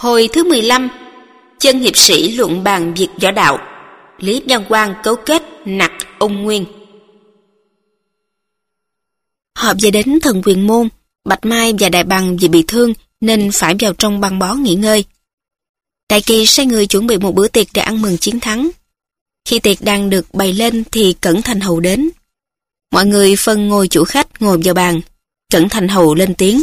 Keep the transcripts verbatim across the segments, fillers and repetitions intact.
Hồi thứ mười lăm, chân hiệp sĩ luận bàn việc võ đạo. Lý Văn Quang cấu kết nặc ông Nguyên. Họ về đến Thần Quyền Môn. Bạch Mai và Đại Bằng vì bị thương nên phải vào trong băng bó nghỉ ngơi. Đại Kỳ sai người chuẩn bị một bữa tiệc để ăn mừng chiến thắng. Khi tiệc đang được bày lên thì Cẩn Thành Hầu đến. Mọi người phân ngồi chủ khách ngồi vào bàn. Cẩn Thành Hầu lên tiếng.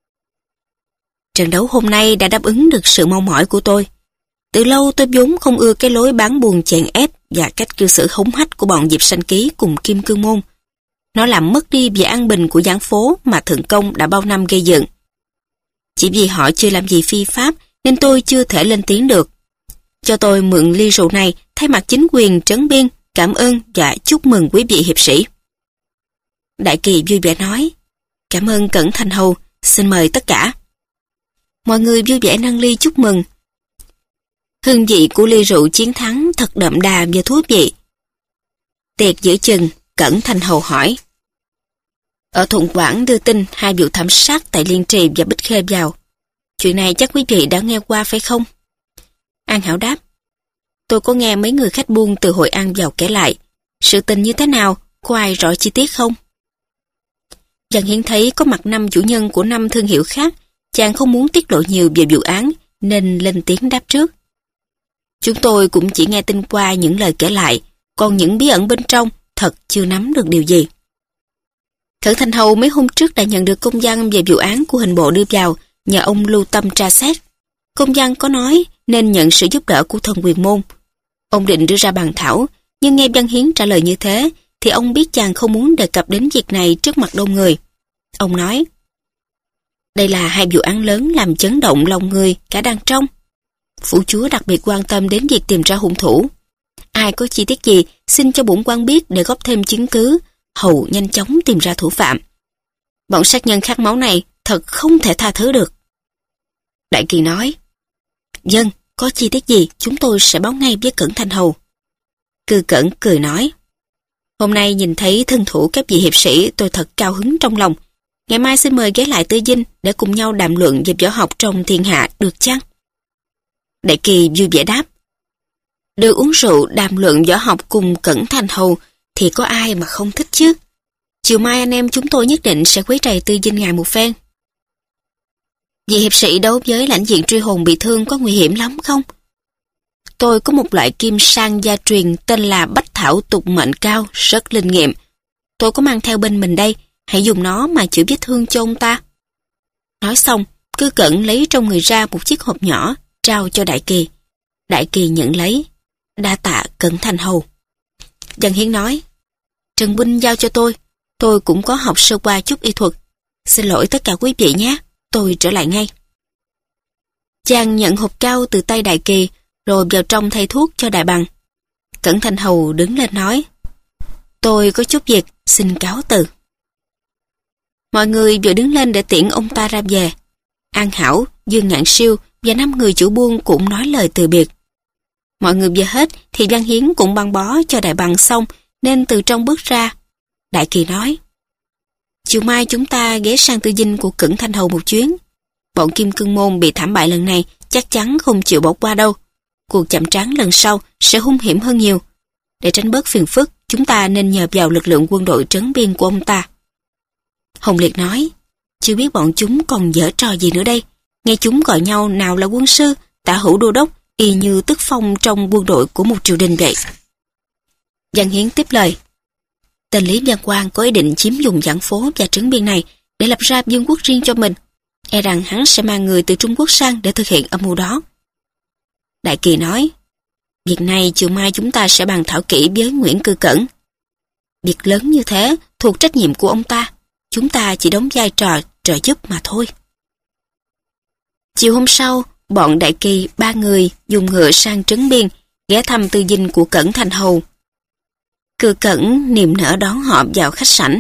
Trận đấu hôm nay đã đáp ứng được sự mong mỏi của tôi. Từ lâu tôi vốn không ưa cái lối bán buồn chèn ép và cách cư xử hống hách của bọn Diệp Sanh Ký cùng Kim Cương Môn. Nó làm mất đi vẻ an bình của giảng phố mà Thượng Công đã bao năm gây dựng. Chỉ vì họ chưa làm gì phi pháp nên tôi chưa thể lên tiếng được. Cho tôi mượn ly rượu này thay mặt chính quyền Trấn Biên cảm ơn và chúc mừng quý vị hiệp sĩ. Đại Kỳ vui vẻ nói, cảm ơn Cẩn Thành Hầu, xin mời tất cả. Mọi người vui vẻ nâng ly chúc mừng. Hương vị của ly rượu chiến thắng thật đậm đà và thú vị. Tiệc giữa chừng, Cẩn Thành Hầu hỏi. Ở Thuận Quảng đưa tin hai vụ thảm sát tại Liên Trì và Bích Khê vào. Chuyện này chắc quý vị đã nghe qua phải không? An Hảo đáp. Tôi có nghe mấy người khách buôn từ Hội An vào kể lại. Sự tình như thế nào, có ai rõ chi tiết không? Giang Hiến thấy có mặt năm chủ nhân của năm thương hiệu khác, chàng không muốn tiết lộ nhiều về vụ án nên lên tiếng đáp trước. Chúng tôi cũng chỉ nghe tin qua những lời kể lại, còn những bí ẩn bên trong thật chưa nắm được điều gì. Cẩn Thành Hầu mấy hôm trước đã nhận được công văn về vụ án của hình bộ đưa vào, nhờ ông lưu tâm tra xét. Công văn có nói nên nhận sự giúp đỡ của Thần Quyền Môn. Ông định đưa ra bàn thảo, nhưng nghe Văn Hiến trả lời như thế, thì ông biết chàng không muốn đề cập đến việc này trước mặt đông người. Ông nói, đây là hai vụ án lớn làm chấn động lòng người cả đàn trong. Phủ chúa đặc biệt quan tâm đến việc tìm ra hung thủ. Ai có chi tiết gì xin cho bổn quan biết để góp thêm chứng cứ, hầu nhanh chóng tìm ra thủ phạm. Bọn sát nhân khát máu này thật không thể tha thứ được. Đại Kỳ nói, vâng, có chi tiết gì chúng tôi sẽ báo ngay với Cẩn Thành Hầu. Cư Cẩn cười nói, hôm nay nhìn thấy thân thủ các vị hiệp sĩ tôi thật cao hứng trong lòng. Ngày mai xin mời ghé lại Tư Dinh để cùng nhau đàm luận về võ học trong thiên hạ được chăng? Đại Kỳ vui vẻ đáp, được uống rượu đàm luận võ học cùng Cẩn Thành Hầu thì có ai mà không thích chứ. Chiều mai anh em chúng tôi nhất định sẽ quấy rầy Tư Dinh ngài một phen. Vị hiệp sĩ đấu với lãnh diện truy hồn bị thương có nguy hiểm lắm không? Tôi có một loại kim sang gia truyền tên là Bách Thảo tục mệnh cao, rất linh nghiệm. Tôi có mang theo bên mình đây, hãy dùng nó mà chữa vết thương cho ông ta. Nói xong, Cư Cẩn lấy trong người ra một chiếc hộp nhỏ, trao cho Đại Kỳ. Đại Kỳ nhận lấy, đa tạ Cẩn Thành Hầu. Văn Hiến nói, Trần Binh giao cho tôi, tôi cũng có học sơ qua chút y thuật. Xin lỗi tất cả quý vị nhé, tôi trở lại ngay. Chàng nhận hộp cao từ tay Đại Kỳ, rồi vào trong thay thuốc cho Đại Bằng. Cẩn Thành Hầu đứng lên nói, tôi có chút việc, xin cáo từ. Mọi người vừa đứng lên để tiễn ông ta ra về. An Hảo, Dương Ngạn Siêu và năm người chủ buôn cũng nói lời từ biệt. Mọi người về hết thì Văn Hiến cũng băng bó cho Đại Bằng xong nên từ trong bước ra. Đại Kỳ nói, chiều mai chúng ta ghé sang Tư Dinh của Cẩn Thành Hầu một chuyến. Bọn Kim Cương Môn bị thảm bại lần này chắc chắn không chịu bỏ qua đâu. Cuộc chạm trán lần sau sẽ hung hiểm hơn nhiều. Để tránh bớt phiền phức, chúng ta nên nhờ vào lực lượng quân đội trấn biên của ông ta. Hồng Liệt nói, chưa biết bọn chúng còn giở trò gì nữa đây. Nghe chúng gọi nhau nào là quân sư, tả hữu đô đốc, y như tức phong trong quân đội của một triều đình vậy. Văn Hiến tiếp lời, tên Lý Văn Quang có ý định chiếm dùng giảng phố và trấn biên này để lập ra vương quốc riêng cho mình. E rằng hắn sẽ mang người từ Trung Quốc sang để thực hiện âm mưu đó. Đại Kỳ nói, việc này chiều mai chúng ta sẽ bàn thảo kỹ với Nguyễn Cư Cẩn. Việc lớn như thế thuộc trách nhiệm của ông ta, chúng ta chỉ đóng vai trò trợ giúp mà thôi. Chiều hôm sau, bọn Đại Kỳ ba người dùng ngựa sang trấn biên, ghé thăm Tư Dinh của Cẩn Thành Hầu. Cư Cẩn niềm nở đón họ vào khách sảnh.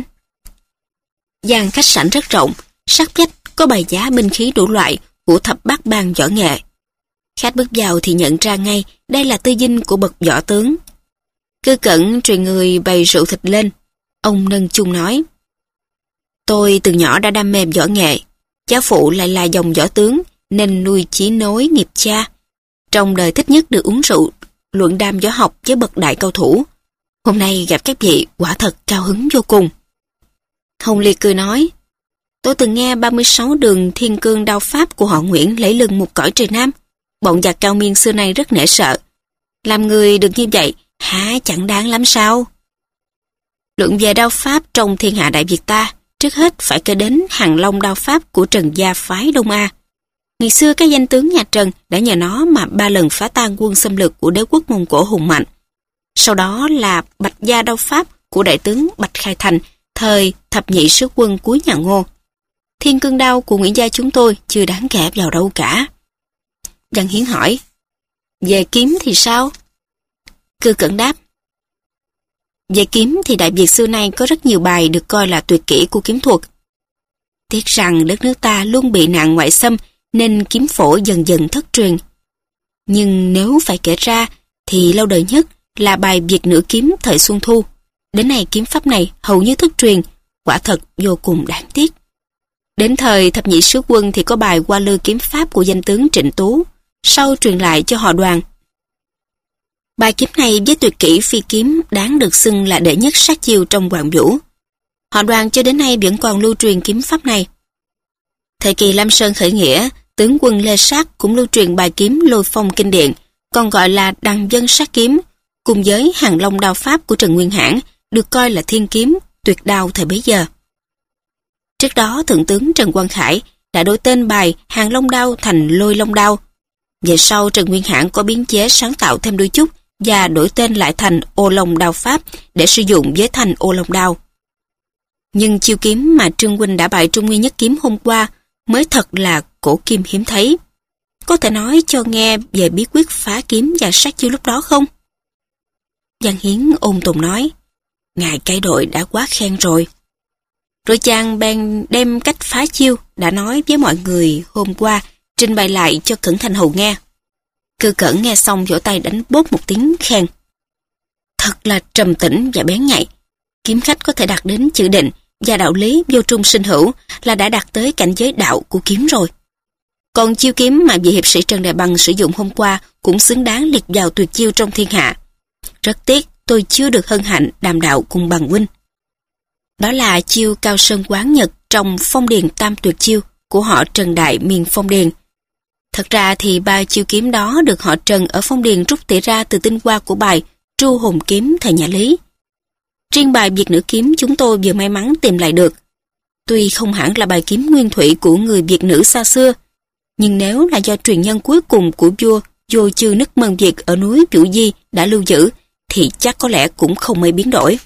Gian khách sảnh rất rộng, sát vách có bày giá binh khí đủ loại của thập bát bang võ nghệ. Khách bước vào thì nhận ra ngay đây là Tư Dinh của bậc võ tướng. Cư Cẩn truyền người bày rượu thịt lên. Ông nâng chung nói, tôi từ nhỏ đã đam mê võ nghệ, cháu phụ lại là dòng võ tướng nên nuôi chí nối nghiệp cha. Trong đời thích nhất được uống rượu, luận đàm võ học với bậc đại cao thủ. Hôm nay gặp các vị quả thật cao hứng vô cùng. Hồng Liệt cười nói, tôi từng nghe ba mươi sáu đường thiên cương đao pháp của họ Nguyễn lấy lưng một cõi trời Nam. Bọn giặc cao miên xưa nay rất nể sợ. Làm người được như vậy, hả chẳng đáng lắm sao? Luận về đao pháp trong thiên hạ Đại Việt ta, trước hết phải kể đến Hàng Long đao pháp của Trần gia phái Đông A. Ngày xưa các danh tướng nhà Trần đã nhờ nó mà ba lần phá tan quân xâm lược của đế quốc Mông Cổ hùng mạnh. Sau đó là Bạch gia đao pháp của đại tướng Bạch Khai Thành thời thập nhị sứ quân cuối nhà Ngô. Thiên cương đao của Nguyễn gia chúng tôi chưa đáng kể vào đâu cả. Văn Hiến hỏi, về kiếm thì sao? Cư Cẩn đáp, về kiếm thì Đại Việt xưa nay có rất nhiều bài được coi là tuyệt kỹ của kiếm thuật. Tiếc rằng đất nước ta luôn bị nạn ngoại xâm nên kiếm phổ dần dần thất truyền. Nhưng nếu phải kể ra thì lâu đời nhất là bài Việt Nữ kiếm thời Xuân Thu. Đến nay kiếm pháp này hầu như thất truyền, quả thật vô cùng đáng tiếc. Đến thời thập nhị sứ quân thì có bài Hoa Lư kiếm pháp của danh tướng Trịnh Tú, sau truyền lại cho họ Đoàn. Bài kiếm này với tuyệt kỹ phi kiếm đáng được xưng là đệ nhất sát chiêu trong Hoàng Vũ. Họ Đoàn cho đến nay vẫn còn lưu truyền kiếm pháp này. Thời kỳ Lam Sơn khởi nghĩa, tướng quân Lê Sát cũng lưu truyền bài kiếm Lôi Phong kinh điển, còn gọi là Đằng Dân sát kiếm, cùng với Hàng Long đao pháp của Trần Nguyên Hãn, được coi là thiên kiếm, tuyệt đao thời bấy giờ. Trước đó Thượng tướng Trần Quang Khải đã đổi tên bài Hàng Long đao thành Lôi Long đao. Về sau Trần Nguyên Hãn có biến chế sáng tạo thêm đôi chút và đổi tên lại thành Ô Long đao pháp để sử dụng với thành Ô Long đao. Nhưng chiêu kiếm mà Trương huynh đã bại Trung Nguyên Nhất kiếm hôm qua mới thật là cổ kim hiếm thấy. Có thể nói cho nghe về bí quyết phá kiếm và sát chiêu lúc đó không? Văn Hiến ôn tồn nói, ngài cai đội đã quá khen rồi. Rồi chàng bèn đem cách phá chiêu đã nói với mọi người hôm qua trình bày lại cho Cẩn Thành Hầu nghe. Cư Cẩn nghe xong vỗ tay đánh bốp một tiếng khen. Thật là trầm tĩnh và bén nhạy. Kiếm khách có thể đạt đến chữ định và đạo lý vô trung sinh hữu là đã đạt tới cảnh giới đạo của kiếm rồi. Còn chiêu kiếm mà vị hiệp sĩ Trần Đại Bằng sử dụng hôm qua cũng xứng đáng liệt vào tuyệt chiêu trong thiên hạ. Rất tiếc tôi chưa được hân hạnh đàm đạo cùng Bằng huynh. Đó là chiêu Cao Sơn Quán Nhật trong Phong Điền Tam Tuyệt Chiêu của họ Trần Đại miền Phong Điền. Thật ra thì ba chiêu kiếm đó được họ Trần ở Phong Điền rút tỉa ra từ tinh hoa của bài Tru Hồn Kiếm thời nhà Lý. Riêng bài Việt Nữ kiếm chúng tôi vừa may mắn tìm lại được. Tuy không hẳn là bài kiếm nguyên thủy của người Việt nữ xa xưa, nhưng nếu là do truyền nhân cuối cùng của vua Vô Chư Nức Mân Việt ở núi Vũ Di đã lưu giữ, thì chắc có lẽ cũng không mấy biến đổi.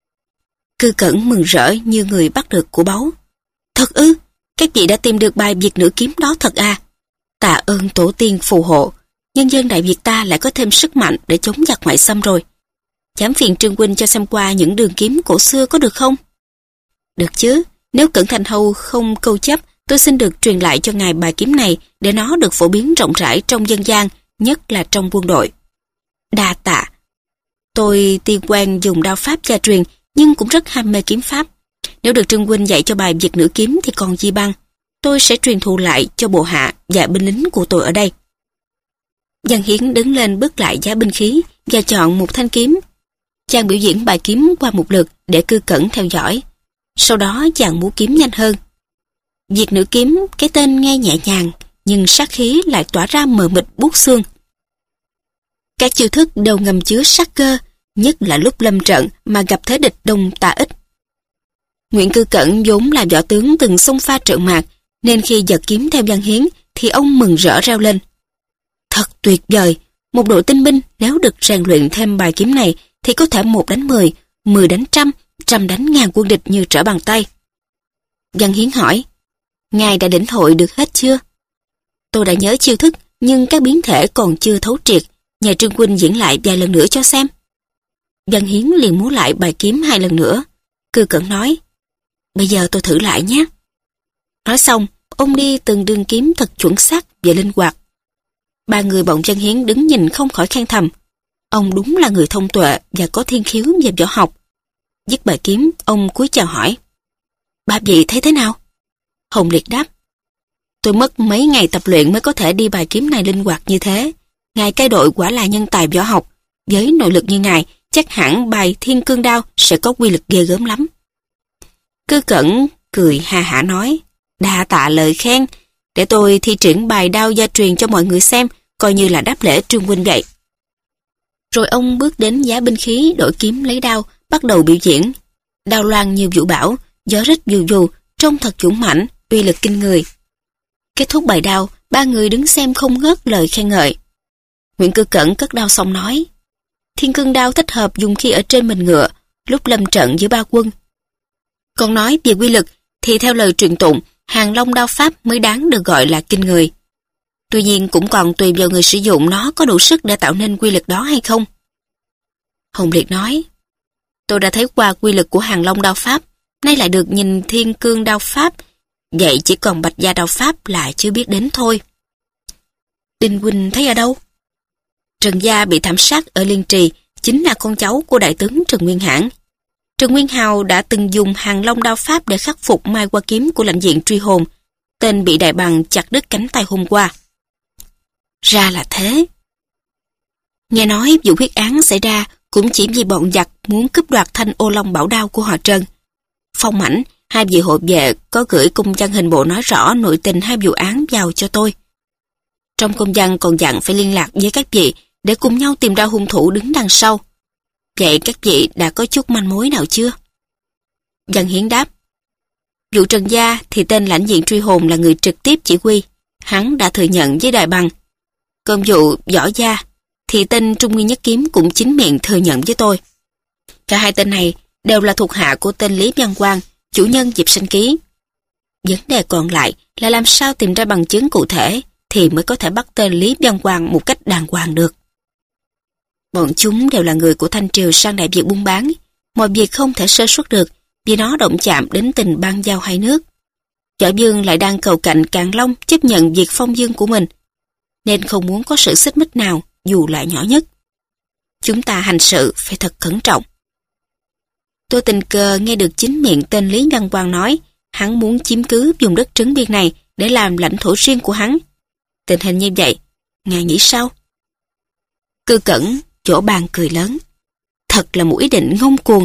Cư Cẩn mừng rỡ như người bắt được của báu. Thật ư, các vị đã tìm được bài Việt Nữ kiếm đó thật à? Tạ ơn tổ tiên phù hộ, nhân dân Đại Việt ta lại có thêm sức mạnh để chống giặc ngoại xâm rồi. Dám phiền Trương huynh cho xem qua những đường kiếm cổ xưa có được không? Được chứ, nếu Cẩn Thành Hầu không câu chấp, tôi xin được truyền lại cho ngài bài kiếm này để nó được phổ biến rộng rãi trong dân gian, nhất là trong quân đội. Đa tạ. Tôi tiên quen dùng đao pháp gia truyền, nhưng cũng rất ham mê kiếm pháp. Nếu được Trương huynh dạy cho bài Việt Nữ kiếm thì còn gì bằng. Tôi sẽ truyền thụ lại cho bộ hạ và binh lính của tôi ở đây. Văn Hiến đứng lên bước lại giá binh khí và chọn một thanh kiếm. Chàng biểu diễn bài kiếm qua một lượt để Cư Cẩn theo dõi. Sau đó chàng múa kiếm nhanh hơn. Việt Nữ kiếm, cái tên nghe nhẹ nhàng, nhưng sát khí lại tỏa ra mờ mịt buốt xương. Các chiêu thức đều ngầm chứa sát cơ, nhất là lúc lâm trận mà gặp thế địch đông tà ít. Nguyễn Cư Cẩn vốn là võ tướng từng xông pha trận mạc, nên khi giật kiếm theo Văn Hiến thì ông mừng rỡ reo lên. Thật tuyệt vời, một đội tinh binh nếu được rèn luyện thêm bài kiếm này thì có thể một đánh mười, mười đánh trăm, trăm đánh ngàn quân địch như trở bàn tay. Văn Hiến hỏi, ngài đã lĩnh hội được hết chưa? Tôi đã nhớ chiêu thức, nhưng các biến thể còn chưa thấu triệt, nhà Trương huynh diễn lại vài lần nữa cho xem. Văn Hiến liền múa lại bài kiếm hai lần nữa. Cư Cẩn nói, bây giờ tôi thử lại nhé. Nói xong, ông đi từng đường kiếm thật chuẩn xác và linh hoạt. Ba người bọn Văn Hiến đứng nhìn không khỏi khen thầm. Ông đúng là người thông tuệ và có thiên khiếu về võ học. Dứt bài kiếm, ông cúi chào hỏi. Ba vị thấy thế nào? Hồng Liệt đáp. Tôi mất mấy ngày tập luyện mới có thể đi bài kiếm này linh hoạt như thế. Ngài cai đội quả là nhân tài võ học. Với nội lực như ngài, chắc hẳn bài Thiên Cương Đao sẽ có quy lực ghê gớm lắm. Cơ Cẩn cười ha hả nói, đa tạ lời khen, để tôi thi triển bài đao gia truyền cho mọi người xem, coi như là đáp lễ Trương huynh vậy. Rồi ông bước đến giá binh khí, đổi kiếm lấy đao, bắt đầu biểu diễn. Đao loan như vũ bão, gió rít dù dù, trông thật dũng mãnh, uy lực kinh người. Kết thúc bài đao, ba người đứng xem không ngớt lời khen ngợi. Nguyễn Cơ Cẩn cất đao xong nói, Thiên Cương Đao thích hợp dùng khi ở trên mình ngựa, lúc lâm trận giữa ba quân. Còn nói về quy lực, thì theo lời truyền tụng, Hàng Long đao pháp mới đáng được gọi là kinh người. Tuy nhiên cũng còn tùy vào người sử dụng nó có đủ sức để tạo nên quy lực đó hay không. Hồng Liệt nói, tôi đã thấy qua quy lực của Hàng Long đao pháp, nay lại được nhìn Thiên Cương đao pháp, vậy chỉ còn Bạch Gia đao pháp là chưa biết đến thôi. Đinh huynh thấy ở đâu? Trần Gia bị thảm sát ở Liên Trì, chính là con cháu của đại tướng Trần Nguyên Hãn. Trần Nguyên Hào đã từng dùng Hàng Long đao pháp để khắc phục mai qua kiếm của lãnh diện truy hồn, tên bị đại bằng chặt đứt cánh tay hôm qua. Ra là thế. Nghe nói vụ huyết án xảy ra cũng chỉ vì bọn giặc muốn cướp đoạt thanh ô long bảo đao của họ Trần. Phong Mãnh, hai vị hộ vệ có gửi công văn hình bộ nói rõ nội tình hai vụ án vào cho tôi. Trong công văn còn dặn phải liên lạc với các vị để cùng nhau tìm ra hung thủ đứng đằng sau. Vậy các vị đã có chút manh mối nào chưa? Văn Hiến đáp, vụ Trần Gia thì tên lãnh diện truy hồn là người trực tiếp chỉ huy, hắn đã thừa nhận với đại bằng. Còn vụ Võ Gia thì tên Trung Nguyên Nhất Kiếm cũng chính miệng thừa nhận với tôi. Cả hai tên này đều là thuộc hạ của tên Lý Văn Quang, chủ nhân Diệp Sanh Ký. Vấn đề còn lại là làm sao tìm ra bằng chứng cụ thể thì mới có thể bắt tên Lý Văn Quang một cách đàng hoàng được. Bọn chúng đều là người của Thanh Triều sang Đại Việt buôn bán, mọi việc không thể sơ suất được vì nó động chạm đến tình bang giao hai nước. Võ Dương lại đang cầu cạnh Càn Long chấp nhận việc phong dương của mình, nên không muốn có sự xích mích nào dù là nhỏ nhất. Chúng ta hành sự phải thật cẩn trọng. Tôi tình cờ nghe được chính miệng tên Lý Văn Quang nói hắn muốn chiếm cứ vùng đất Trấn Biên này để làm lãnh thổ riêng của hắn. Tình hình như vậy, ngài nghĩ sao? Cư Cẩn chỗ bàn cười lớn. Thật là một ý định ngông cuồng.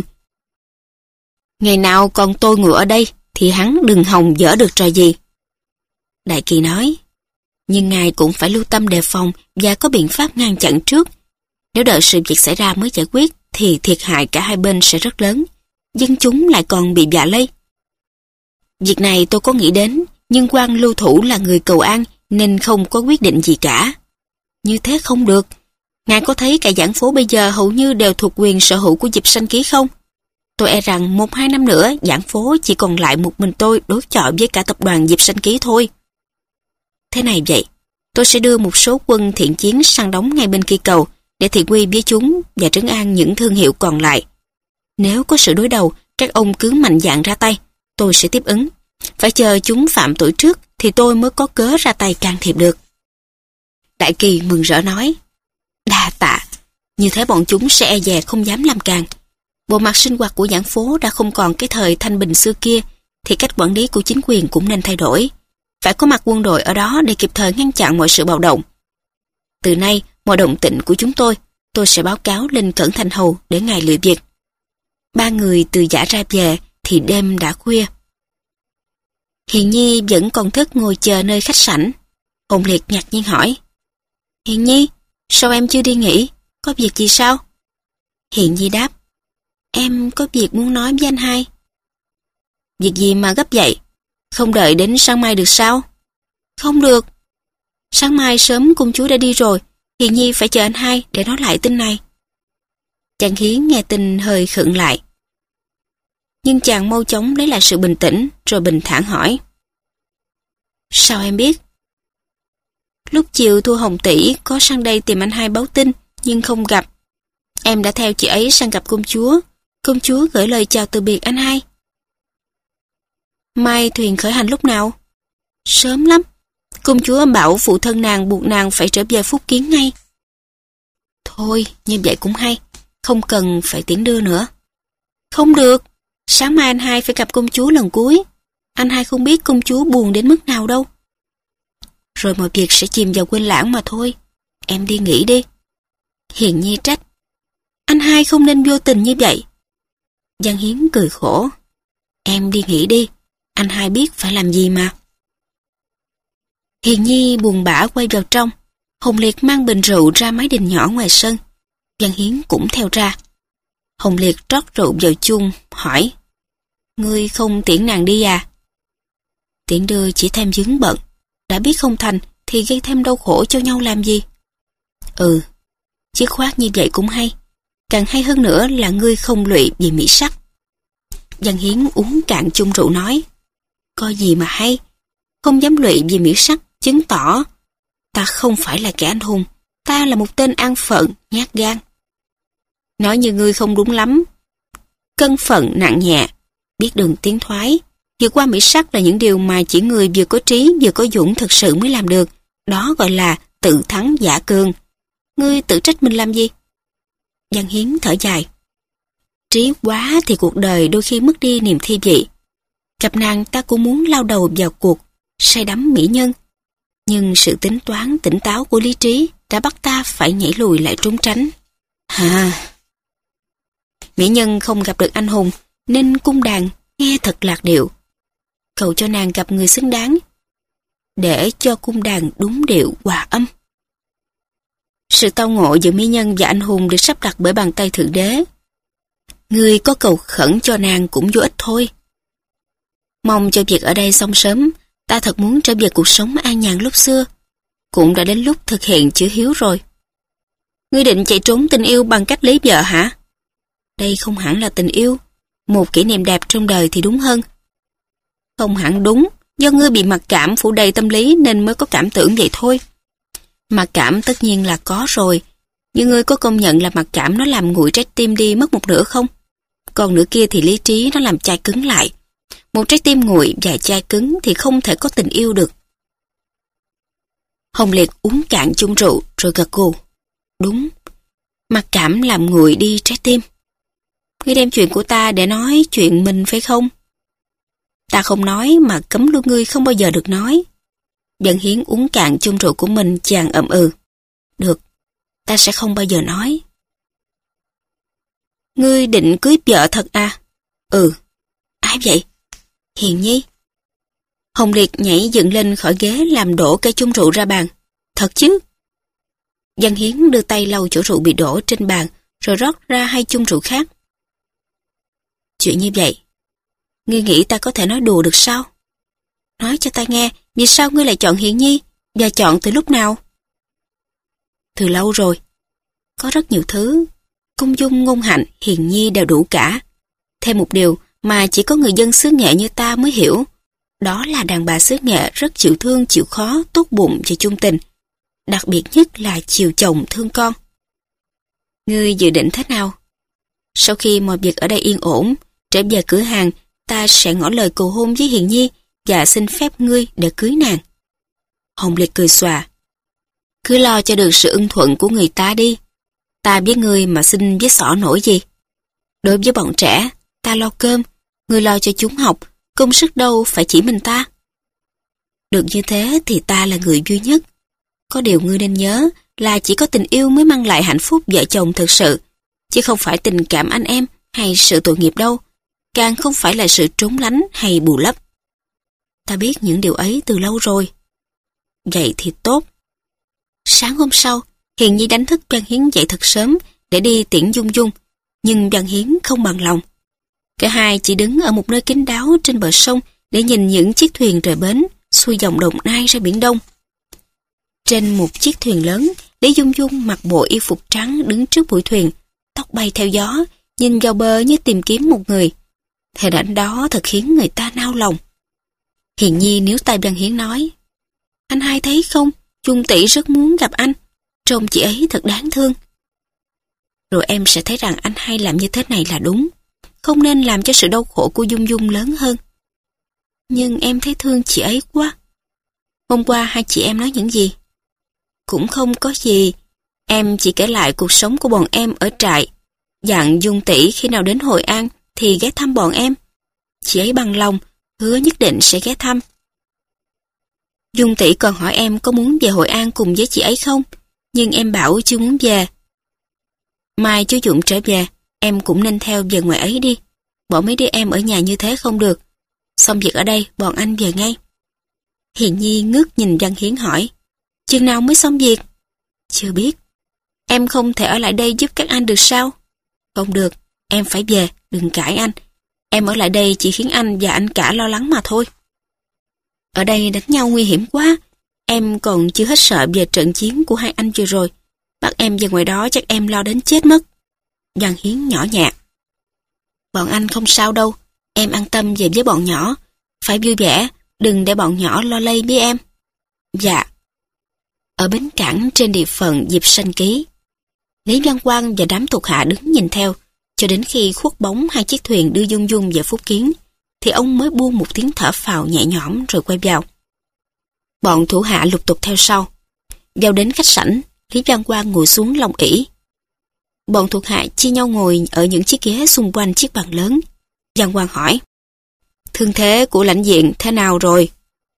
Ngày nào còn tôi ngựa ở đây thì hắn đừng hòng dở được trò gì. Đại Kỳ nói, nhưng ngài cũng phải lưu tâm đề phòng và có biện pháp ngăn chặn trước. Nếu đợi sự việc xảy ra mới giải quyết thì thiệt hại cả hai bên sẽ rất lớn. Dân chúng lại còn bị vạ lây. Việc này tôi có nghĩ đến, nhưng quan lưu thủ là người cầu an nên không có quyết định gì cả. Như thế không được. Ngài có thấy cả giảng phố bây giờ hầu như đều thuộc quyền sở hữu của Diệp Sanh Ký không? Tôi e rằng một hai năm nữa giảng phố chỉ còn lại một mình tôi đối chọi với cả tập đoàn Diệp Sanh Ký thôi. Thế này vậy, tôi sẽ đưa một số quân thiện chiến sang đóng ngay bên kia cầu để thị uy với chúng và trấn an những thương hiệu còn lại. Nếu có sự đối đầu, các ông cứ mạnh dạn ra tay, tôi sẽ tiếp ứng. Phải chờ chúng phạm tội trước thì tôi mới có cớ ra tay can thiệp được. Đại Kỳ mừng rỡ nói, đa tạ, như thế bọn chúng sẽ e dè không dám làm càng. Bộ mặt sinh hoạt của giảng phố đã không còn cái thời thanh bình xưa kia, thì cách quản lý của chính quyền cũng nên thay đổi. Phải có mặt quân đội ở đó để kịp thời ngăn chặn mọi sự bạo động. Từ nay, mọi động tĩnh của chúng tôi, tôi sẽ báo cáo lên Cẩn Thành Hầu để ngài lựa việc. Ba người từ Giã ra về thì đêm đã khuya. Hiền Nhi vẫn còn thức ngồi chờ nơi khách sảnh. Hồn Liệt ngạc nhiên hỏi, Hiền Nhi, sao em chưa đi nghỉ? Có việc gì sao? Hiền Nhi đáp, em có việc muốn nói với anh hai. Việc gì mà gấp vậy? Không đợi đến sáng mai được sao? Không được. Sáng mai sớm công chúa đã đi rồi, Hiền Nhi phải chờ anh hai để nói lại tin này. Chàng Hiến nghe tin hơi khựng lại. Nhưng chàng mau chóng lấy lại sự bình tĩnh rồi bình thản hỏi, sao em biết? Lúc chiều Thu Hồng tỷ có sang đây tìm anh hai báo tin nhưng không gặp. Em đã theo chị ấy sang gặp công chúa. Công chúa gửi lời chào từ biệt anh hai. Mai thuyền khởi hành lúc nào? Sớm lắm. Công chúa bảo phụ thân nàng buộc nàng phải trở về Phúc Kiến ngay. Thôi, như vậy cũng hay. Không cần phải tiễn đưa nữa. Không được. Sáng mai anh hai phải gặp công chúa lần cuối. Anh hai không biết công chúa buồn đến mức nào đâu. rồi mọi việc sẽ chìm vào quên lãng mà thôi. Em đi nghỉ đi. Hiền Nhi trách. Anh hai không nên vô tình như vậy. Giang Hiến cười khổ. Em đi nghỉ đi, anh hai biết phải làm gì mà. Hiền Nhi buồn bã quay vào trong. Hồng Liệt mang bình rượu ra mái đình nhỏ ngoài sân. Giang Hiến cũng theo ra. Hồng Liệt rót rượu vào chung, hỏi. Ngươi không tiễn nàng đi à? Tiễn đưa chỉ thêm vướng bận. Đã biết không thành thì gây thêm đau khổ cho nhau làm gì? Ừ, dứt khoát như vậy cũng hay. Càng hay hơn nữa là ngươi không lụy vì mỹ sắc. Giang Hiến uống cạn chung rượu nói. Có gì mà hay? Không dám lụy vì mỹ sắc, chứng tỏ ta không phải là kẻ anh hùng. Ta là một tên an phận, nhát gan. Nói như ngươi không đúng lắm. Cân phận nặng nhẹ, biết đường tiến thoái. Vượt qua mỹ sắc là những điều mà chỉ người vừa có trí vừa có dũng thực sự mới làm được. Đó gọi là tự thắng giả cường. Ngươi tự trách mình làm gì? Giang Hiến thở dài. Trí quá thì cuộc đời đôi khi mất đi niềm thi vị. Gặp nàng ta cũng muốn lao đầu vào cuộc, say đắm mỹ nhân. Nhưng sự tính toán tỉnh táo của lý trí đã bắt ta phải nhảy lùi lại trốn tránh. Hà... Mỹ nhân không gặp được anh hùng, nên cung đàn nghe thật lạc điệu. Cầu cho nàng gặp người xứng đáng, để cho cung đàn đúng điệu hòa âm. Sự tao ngộ giữa mỹ nhân và anh hùng được sắp đặt bởi bàn tay thượng đế. Ngươi có cầu khẩn cho nàng cũng vô ích thôi. Mong cho việc ở đây xong sớm, ta thật muốn trở về cuộc sống an nhàn lúc xưa. Cũng đã đến lúc thực hiện chữ hiếu rồi. Ngươi định chạy trốn tình yêu bằng cách lấy vợ hả? Đây không hẳn là tình yêu, một kỷ niệm đẹp trong đời thì đúng hơn. Không hẳn đúng, do ngươi bị mặc cảm phủ đầy tâm lý nên mới có cảm tưởng vậy thôi. Mặc cảm tất nhiên là có rồi, nhưng ngươi có công nhận là mặc cảm nó làm nguội trái tim đi mất một nửa không? Còn nửa kia thì lý trí nó làm chai cứng lại. Một trái tim nguội và chai cứng thì không thể có tình yêu được. Hồng Liệt uống cạn chung rượu rồi gật gù. Đúng, mặc cảm làm nguội đi trái tim. Ngươi đem chuyện của ta để nói chuyện mình phải không? Ta không nói mà cấm luôn ngươi không bao giờ được nói. Giang Hiến uống cạn chung rượu của mình chàng ậm ừ. Được, ta sẽ không bao giờ nói. Ngươi định cưới vợ thật à? Ừ. Ai vậy? Hiền Nhi. Hồng Liệt nhảy dựng lên khỏi ghế làm đổ cái chung rượu ra bàn. Thật chứ? Giang Hiến đưa tay lau chỗ rượu bị đổ trên bàn rồi rót ra hai chung rượu khác. Chuyện như vậy, ngươi nghĩ ta có thể nói đùa được sao? Nói cho ta nghe, vì sao ngươi lại chọn Hiền Nhi, và chọn từ lúc nào? Từ lâu rồi. Có rất nhiều thứ, công dung ngôn hạnh, Hiền Nhi đều đủ cả. Thêm một điều mà chỉ có người dân xứ Nghệ như ta mới hiểu, đó là đàn bà xứ Nghệ rất chịu thương, chịu khó, tốt bụng và chung tình. Đặc biệt nhất là chiều chồng thương con. Ngươi dự định thế nào? Sau khi mọi việc ở đây yên ổn, trở về cửa hàng, ta sẽ ngỏ lời cầu hôn với Hiền Nhi và xin phép ngươi để cưới nàng. Hồng Liệt cười xòa. Cứ lo cho được sự ưng thuận của người ta đi. Ta biết ngươi mà xin với xỏ nổi gì. Đối với bọn trẻ, ta lo cơm, ngươi lo cho chúng học, công sức đâu phải chỉ mình ta. Được như thế thì ta là người duy nhất. Có điều ngươi nên nhớ là chỉ có tình yêu mới mang lại hạnh phúc vợ chồng thực sự, chứ không phải tình cảm anh em hay sự tội nghiệp đâu, càng không phải là sự trốn lánh hay bù lấp. Ta biết những điều ấy từ lâu rồi. Vậy thì tốt. Sáng hôm sau, Hiền Nhi đánh thức Giang Hiến dậy thật sớm để đi tiễn Dung Dung, nhưng Giang Hiến không bằng lòng. Cả hai chỉ đứng ở một nơi kín đáo trên bờ sông để nhìn những chiếc thuyền rời bến, xuôi dòng Đồng Nai ra Biển Đông. Trên một chiếc thuyền lớn, Lý Dung Dung mặc bộ y phục trắng đứng trước mũi thuyền, tóc bay theo gió, nhìn vào bờ như tìm kiếm một người. Hình ảnh đó thật khiến người ta nao lòng. Hiền Nhi níu tay Giang Hiến nói, anh hai thấy không, Dung tỷ rất muốn gặp anh, trông chị ấy thật đáng thương. Rồi em sẽ thấy rằng anh hai làm như thế này là đúng, không nên làm cho sự đau khổ của Dung Dung lớn hơn. Nhưng em thấy thương chị ấy quá. Hôm qua hai chị em nói những gì? Cũng không có gì, em chỉ kể lại cuộc sống của bọn em ở trại, dặn Dung tỷ khi nào đến Hội An thì ghé thăm bọn em. Chị ấy bằng lòng, hứa nhất định sẽ ghé thăm. Dung tỷ còn hỏi em có muốn về Hội An cùng với chị ấy không, nhưng em bảo chưa muốn về. Mai chú Dũng trở về, em cũng nên theo về ngoài ấy đi. Bỏ mấy đứa em ở nhà như thế không được. Xong việc ở đây, bọn anh về ngay. Hiền Nhi ngước nhìn Văn Hiến hỏi, chừng nào mới xong việc? Chưa biết. Em không thể ở lại đây giúp các anh được sao? Không được, em phải về, đừng cãi anh. Em ở lại đây chỉ khiến anh và anh cả lo lắng mà thôi. Ở đây đánh nhau nguy hiểm quá. Em còn chưa hết sợ về trận chiến của hai anh vừa rồi. Bắt em về ngoài đó chắc em lo đến chết mất. Văn Hiến nhỏ nhạt. Bọn anh không sao đâu. Em an tâm về với bọn nhỏ. Phải vui vẻ, đừng để bọn nhỏ lo lây với em. Dạ. Ở bến cảng trên địa phận Diệp Sanh Ký, Lý Văn Quang và đám thuộc hạ đứng nhìn theo, cho đến khi khuất bóng hai chiếc thuyền đưa Dung Dung về Phúc Kiến, thì ông mới buông một tiếng thở phào nhẹ nhõm rồi quay vào. Bọn thủ hạ lục tục theo sau. Vào đến khách sảnh, Lý Văn Quang ngồi xuống long ỷ. Bọn thuộc hạ chia nhau ngồi ở những chiếc ghế xung quanh chiếc bàn lớn. Văn Quang hỏi, thương thế của lãnh diện thế nào rồi?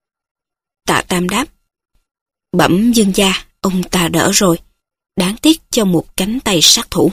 Tạ Tam đáp, bẩm dương gia, ông ta đỡ rồi. Đáng tiếc cho một cánh tay sát thủ.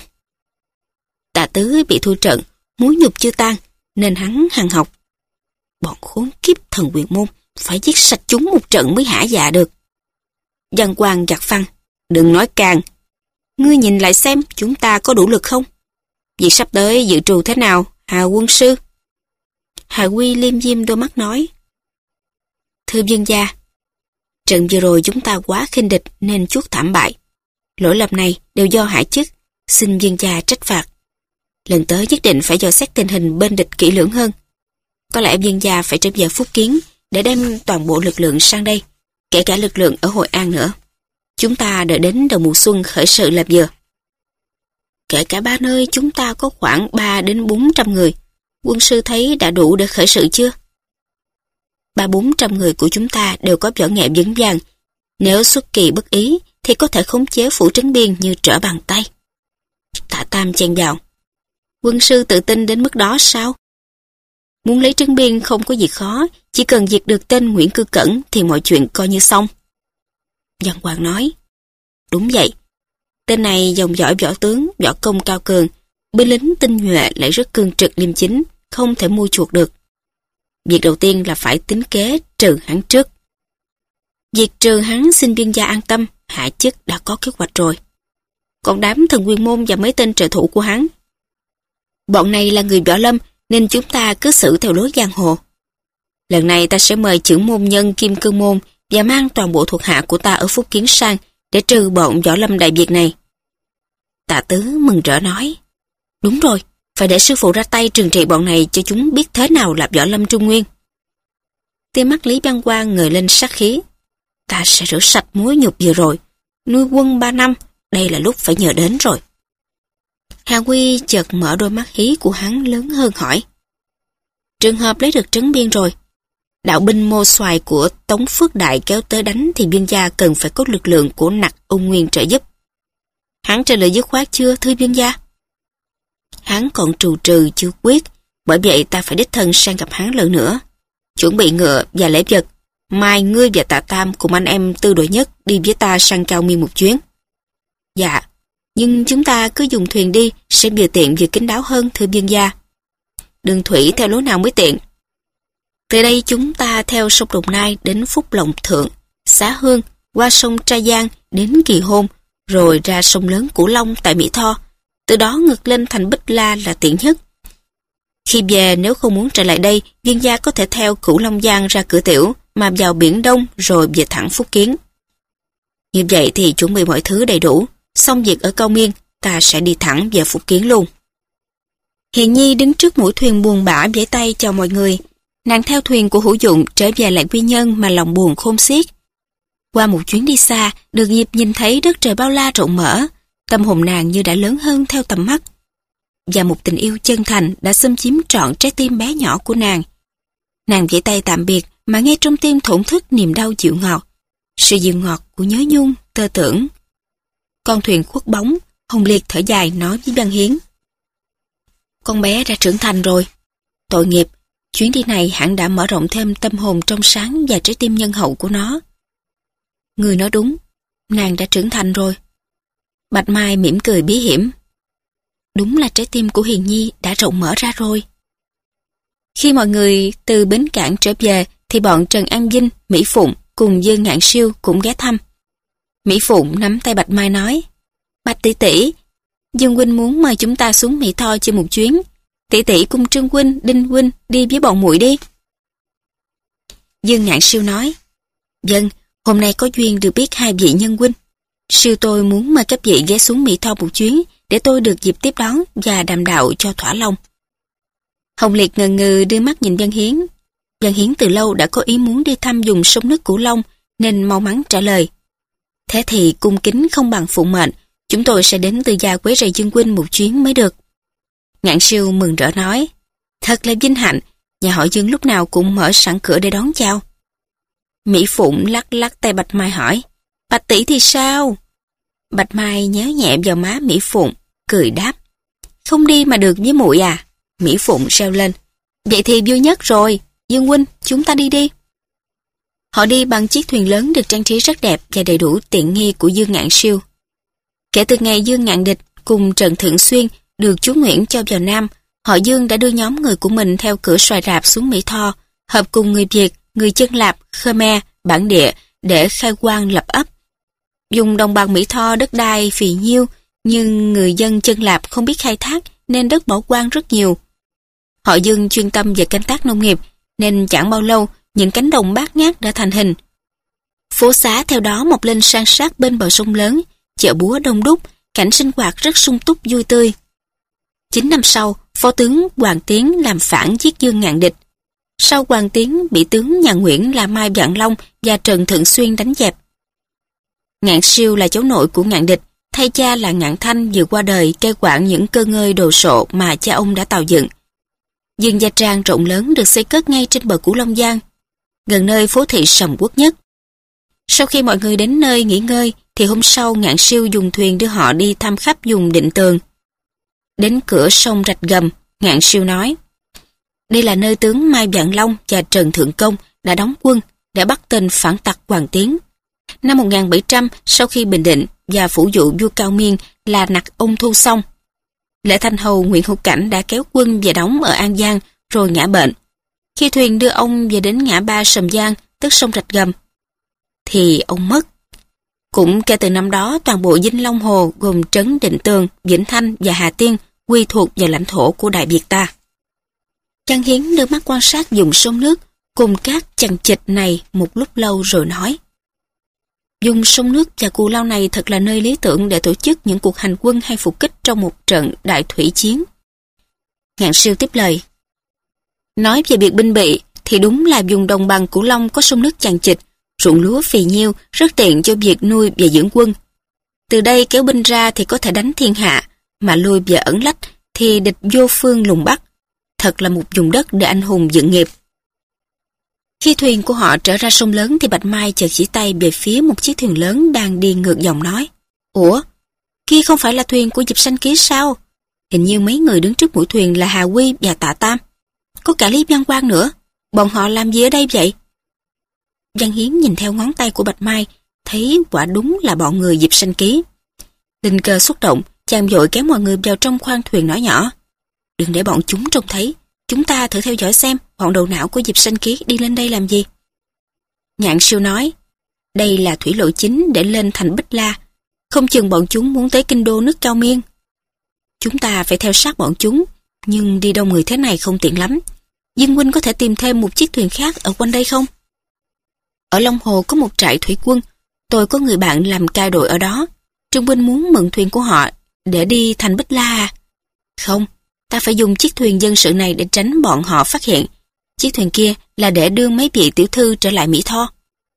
Tạ Tứ bị thua trận, muối nhục chưa tan, nên hắn hằn học. Bọn khốn kiếp Thần Quyền Môn, phải giết sạch chúng một trận mới hả dạ được. Văn Quang gạt phăng, đừng nói càng. Ngươi nhìn lại xem chúng ta có đủ lực không? Việc sắp tới dự trù thế nào, Hà quân sư? Hà Quy liêm diêm đôi mắt nói, thưa vương gia, trận vừa rồi chúng ta quá khinh địch nên chuốc thảm bại. Lỗi lầm này đều do hạ chức, xin vương gia trách phạt. Lần tới nhất định phải dò xét tình hình bên địch kỹ lưỡng hơn. Có lẽ vương gia phải trở về Phúc Kiến để đem toàn bộ lực lượng sang đây, kể cả lực lượng ở Hội An nữa. Chúng ta đợi đến đầu mùa xuân khởi sự là vừa. Kể cả ba nơi chúng ta có khoảng ba đến bốn trăm người. Quân sư thấy đã đủ để khởi sự chưa? Ba bốn trăm người của chúng ta đều có võ nghệ vững vàng. Nếu xuất kỳ bất ý thì có thể khống chế phủ trấn biên như trở bàn tay. Tạ Tam chen vào. Quân sư tự tin đến mức đó sao? Muốn lấy trấn biên không có gì khó, chỉ cần diệt được tên Nguyễn Cư Cẩn thì mọi chuyện coi như xong. Văn Quang nói, đúng vậy. Tên này dòng dõi võ tướng, võ công cao cường, binh lính tinh nhuệ lại rất cương trực liêm chính, không thể mua chuộc được. Việc đầu tiên là phải tính kế trừ hắn trước. Việc trừ hắn xin viên gia an tâm, hạ chức đã có kế hoạch rồi. Còn đám Thần Quyền Môn và mấy tên trợ thủ của hắn, bọn này là người võ lâm nên chúng ta cứ xử theo lối giang hồ. Lần này ta sẽ mời trưởng môn nhân Kim Cương Môn và mang toàn bộ thuộc hạ của ta ở Phúc Kiến sang để trừ bọn võ lâm đại Việt này. Tạ Tứ mừng rỡ nói, đúng rồi, phải để sư phụ ra tay trừng trị bọn này cho chúng biết thế nào là võ lâm Trung Nguyên. Tia mắt Lý Văn Quang ngời lên sát khí. Ta sẽ rửa sạch mối nhục vừa rồi. Nuôi quân ba năm, đây là lúc phải nhờ đến rồi. Hà Quy chợt mở đôi mắt hí của hắn lớn hơn hỏi, trường hợp lấy được trấn biên rồi, đạo binh mô xoài của Tống Phước Đại kéo tới đánh thì biên gia cần phải có lực lượng của Nặc Ung Nguyên trợ giúp. Hắn trả lời dứt khoát chưa thưa biên gia? Hắn còn trù trừ chưa quyết, bởi vậy ta phải đích thân sang gặp hắn lần nữa. Chuẩn bị ngựa và lễ vật, mai ngươi và Tạ Tam cùng anh em Tư Đội Nhất đi với ta sang Cao Miên một chuyến. Dạ, nhưng chúng ta cứ dùng thuyền đi sẽ vừa tiện vừa kín đáo hơn thưa biên gia. Đường thủy theo lối nào mới tiện? Từ đây chúng ta theo sông Đồng Nai đến Phúc Lộc Thượng, Xá Hương, qua sông Tra Giang đến Kỳ Hôn, rồi ra sông lớn Cửu Long tại Mỹ Tho, từ đó ngược lên thành Bích La là tiện nhất. Khi về nếu không muốn trở lại đây, viên gia có thể theo Cửu Long Giang ra Cửa Tiểu mà vào Biển Đông rồi về thẳng Phúc Kiến. Như vậy thì chuẩn bị mọi thứ đầy đủ, xong việc ở Cao Miên, ta sẽ đi thẳng về Phúc Kiến luôn. Hiền Nhi đứng trước mũi thuyền buồn bã vẫy tay chào mọi người. Nàng theo thuyền của Hữu Dụng trở về lại Quy Nhơn mà lòng buồn khôn xiết. Qua một chuyến đi xa, được dịp nhìn thấy đất trời bao la rộng mở, tâm hồn nàng như đã lớn hơn theo tầm mắt. Và một tình yêu chân thành đã xâm chiếm trọn trái tim bé nhỏ của nàng. Nàng vẫy tay tạm biệt mà nghe trong tim thổn thức niềm đau dịu ngọt, sự dịu ngọt của nhớ nhung, tơ tưởng. Con thuyền khuất bóng, Hồng Liệt thở dài nói với Văn Hiến. Con bé đã trưởng thành rồi. Tội nghiệp, chuyến đi này hẳn đã mở rộng thêm tâm hồn trong sáng và trái tim nhân hậu của nó. Người nói đúng, nàng đã trưởng thành rồi. Bạch Mai mỉm cười bí hiểm. Đúng là trái tim của Hiền Nhi đã rộng mở ra rồi. Khi mọi người từ bến cảng trở về thì bọn Trần An Vinh, Mỹ Phụng cùng Dương Ngạn Siêu cũng ghé thăm. Mỹ Phụng nắm tay Bạch Mai nói: Bạch tỷ tỷ, Dương huynh muốn mời chúng ta xuống Mỹ Tho chơi một chuyến. Tỷ tỷ cùng Trương huynh, Đinh huynh đi với bọn muội đi. Dương Ngạn Siêu nói: Vâng, hôm nay có duyên được biết hai vị nhân huynh. Siêu tôi muốn mời các vị ghé xuống Mỹ Tho một chuyến để tôi được dịp tiếp đón và đàm đạo cho thỏa lòng. Hồng Liệt ngần ngừ đưa mắt nhìn Văn Hiến. Văn Hiến từ lâu đã có ý muốn đi thăm vùng sông nước Cửu Long nên mau mắn trả lời: Thế thì cung kính không bằng phụ mệnh, chúng tôi sẽ đến Từ Gia quấy rầy Dương huynh một chuyến mới được. Ngạn Siêu mừng rỡ nói: Thật là vinh hạnh, nhà họ Dương lúc nào cũng mở sẵn cửa để đón chào. Mỹ Phụng lắc lắc tay Bạch Mai hỏi: Bạch tỷ thì sao? Bạch Mai nhéo nhẹ vào má Mỹ Phụng, cười đáp: Không đi mà được với muội à? Mỹ Phụng reo lên: Vậy thì vui nhất rồi, Dương huynh, chúng ta đi đi. Họ đi bằng chiếc thuyền lớn được trang trí rất đẹp và đầy đủ tiện nghi của Dương Ngạn Siêu. Kể từ ngày Dương Ngạn Địch cùng Trần Thượng Xuyên được chú Nguyễn cho vào Nam, họ Dương đã đưa nhóm người của mình theo cửa Xoài Rạp xuống Mỹ Tho, hợp cùng người Việt, người Chân Lạp, Khmer, bản địa để khai quang lập ấp. Dùng đồng bằng Mỹ Tho đất đai phì nhiêu, nhưng người dân Chân Lạp không biết khai thác nên đất bỏ hoang rất nhiều. Họ Dương chuyên tâm về canh tác nông nghiệp nên chẳng bao lâu những cánh đồng bát ngát đã thành hình. Phố xá theo đó mọc lên san sát bên bờ sông lớn, chợ búa đông đúc, cảnh sinh hoạt rất sung túc vui tươi. Chín năm sau, phó tướng Hoàng Tiến làm phản giết Dương Ngạn Địch. Sau Hoàng Tiến bị tướng nhà Nguyễn là Mai Vạn Long và Trần Thượng Xuyên đánh dẹp. Ngạn Siêu là cháu nội của Ngạn Địch, thay cha là Ngạn Thanh vừa qua đời cai quản những cơ ngơi đồ sộ mà cha ông đã tạo dựng. Dương gia trang rộng lớn được xây cất ngay trên bờ Cửu Long Giang, gần nơi phố thị sầm uất nhất. Sau khi mọi người đến nơi nghỉ ngơi, thì hôm sau Ngạn Siêu dùng thuyền đưa họ đi thăm khắp vùng Định Tường. Đến cửa sông Rạch Gầm, Ngạn Siêu nói: Đây là nơi tướng Mai Vạn Long và Trần Thượng Công đã đóng quân để bắt tên phản tặc Hoàng Tiến. Năm một nghìn bảy trăm, sau khi bình định và phủ dụ vua Cao Miên là nặc ông thu xong, Lệ Thanh Hầu Nguyễn Hữu Cảnh đã kéo quân về đóng ở An Giang rồi ngã bệnh. Khi thuyền đưa ông về đến ngã ba Sầm Giang, tức sông Rạch Gầm, thì ông mất. Cũng kể từ năm đó, toàn bộ Vinh Long Hồ gồm trấn Định Tường, Vĩnh Thanh và Hà Tiên quy thuộc vào lãnh thổ của Đại Việt ta. Văn Hiến đưa mắt quan sát vùng sông nước cùng các chằng chịt này một lúc lâu rồi nói: Vùng sông nước và Cù Lao này thật là nơi lý tưởng để tổ chức những cuộc hành quân hay phục kích trong một trận đại thủy chiến. Ngạn Siêu tiếp lời: Nói về việc binh bị thì đúng là vùng đồng bằng Cửu Long có sông nước chằng chịt, ruộng lúa phì nhiêu, rất tiện cho việc nuôi và dưỡng quân. Từ đây kéo binh ra thì có thể đánh thiên hạ, mà lui về ẩn lách thì địch vô phương lùng bắt. Thật là một vùng đất để anh hùng dựng nghiệp. Khi thuyền của họ trở ra sông lớn thì Bạch Mai chợt chỉ tay về phía một chiếc thuyền lớn đang đi ngược dòng nói: Ủa, kia không phải là thuyền của Diệp Sanh Ký sao? Hình như mấy người đứng trước mũi thuyền là Hà Quy và Tạ Tam. Có cả Lý Văn Quang nữa. Bọn họ làm gì ở đây vậy? Văn Hiến nhìn theo ngón tay của Bạch Mai, thấy quả đúng là bọn người Diệp Sanh Ký. Tình cờ xúc động, chàng vội kéo mọi người vào trong khoang thuyền nói nhỏ: Đừng để bọn chúng trông thấy. Chúng ta thử theo dõi xem bọn đầu não của Diệp Sanh Ký đi lên đây làm gì. Ngạn Siêu nói: Đây là thủy lộ chính để lên thành Bích La. Không chừng bọn chúng muốn tới kinh đô nước Cao Miên. Chúng ta phải theo sát bọn chúng, nhưng đi đông người thế này không tiện lắm. Dương huynh có thể tìm thêm một chiếc thuyền khác ở quanh đây không? Ở Long Hồ có một trại thủy quân. Tôi có người bạn làm cai đội ở đó. Trương huynh muốn mượn thuyền của họ để đi thành Bích La à? Không, ta phải dùng chiếc thuyền dân sự này để tránh bọn họ phát hiện. Chiếc thuyền kia là để đưa mấy vị tiểu thư trở lại Mỹ Tho.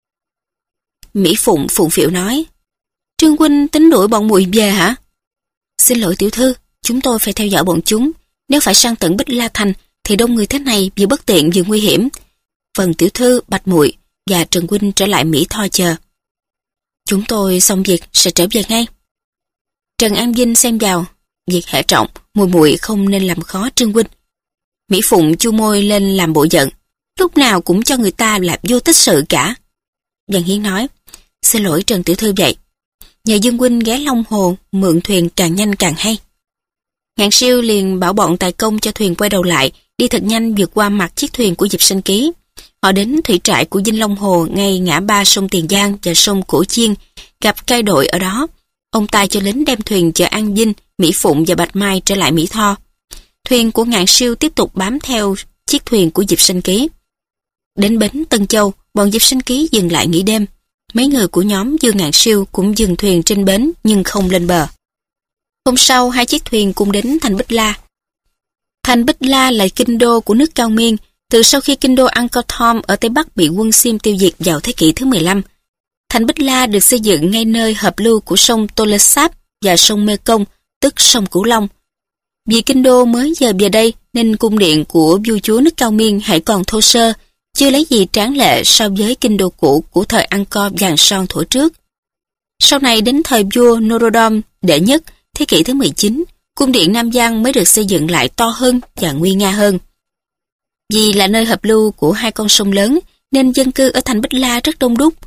Mỹ Phụng phụng phịu nói: Trương huynh tính đuổi bọn muội về hả? Xin lỗi tiểu thư, chúng tôi phải theo dõi bọn chúng. Nếu phải sang tận Bích La Thành thì đông người thế này vừa bất tiện vừa nguy hiểm. Phần tiểu thư, Bạch muội và Trần huynh trở lại Mỹ Tho chờ. Chúng tôi xong việc sẽ trở về ngay. Trần An Vinh xem vào: Việc hệ trọng, muội muội không nên làm khó Trương huynh. Mỹ Phụng chu môi lên làm bộ giận: Lúc nào cũng cho người ta làm vô tích sự cả. Văn Hiến nói: Xin lỗi Trần Tiểu Thư vậy. Nhờ Dương huynh ghé Long Hồ, mượn thuyền càng nhanh càng hay. Ngạn Siêu liền bảo bọn tài công cho thuyền quay đầu lại, đi thật nhanh vượt qua mặt chiếc thuyền của Diệp Sinh Ký. Họ đến thủy trại của Dinh Long Hồ ngay ngã ba sông Tiền Giang và sông Cổ Chiên, gặp cai đội ở đó. Ông ta cho lính đem thuyền chở An Vinh, Mỹ Phụng và Bạch Mai trở lại Mỹ Tho. Thuyền của Ngạn Siêu tiếp tục bám theo chiếc thuyền của Diệp Sinh Ký. Đến bến Tân Châu, bọn Diệp Sinh Ký dừng lại nghỉ đêm. Mấy người của nhóm Dương Ngạn Siêu cũng dừng thuyền trên bến nhưng không lên bờ. Hôm sau, hai chiếc thuyền cùng đến thành Bích La. Thành Bích La là kinh đô của nước Cao Miên, từ sau khi kinh đô Angkor Thom ở Tây Bắc bị quân Sim tiêu diệt vào thế kỷ thứ mười lăm. Thành Bích La được xây dựng ngay nơi hợp lưu của sông Tole Sap và sông Mekong, tức sông Cửu Long. Vì kinh đô mới giờ về đây nên cung điện của vua chúa nước Cao Miên hãy còn thô sơ, chưa lấy gì tráng lệ so với kinh đô cũ của thời Angkor vàng son thuở trước. Sau này đến thời vua Norodom đệ nhất, thế kỷ thứ mười chín, cung điện Nam Giang mới được xây dựng lại to hơn và nguy nga hơn. Vì là nơi hợp lưu của hai con sông lớn, nên dân cư ở thành Bích La rất đông đúc.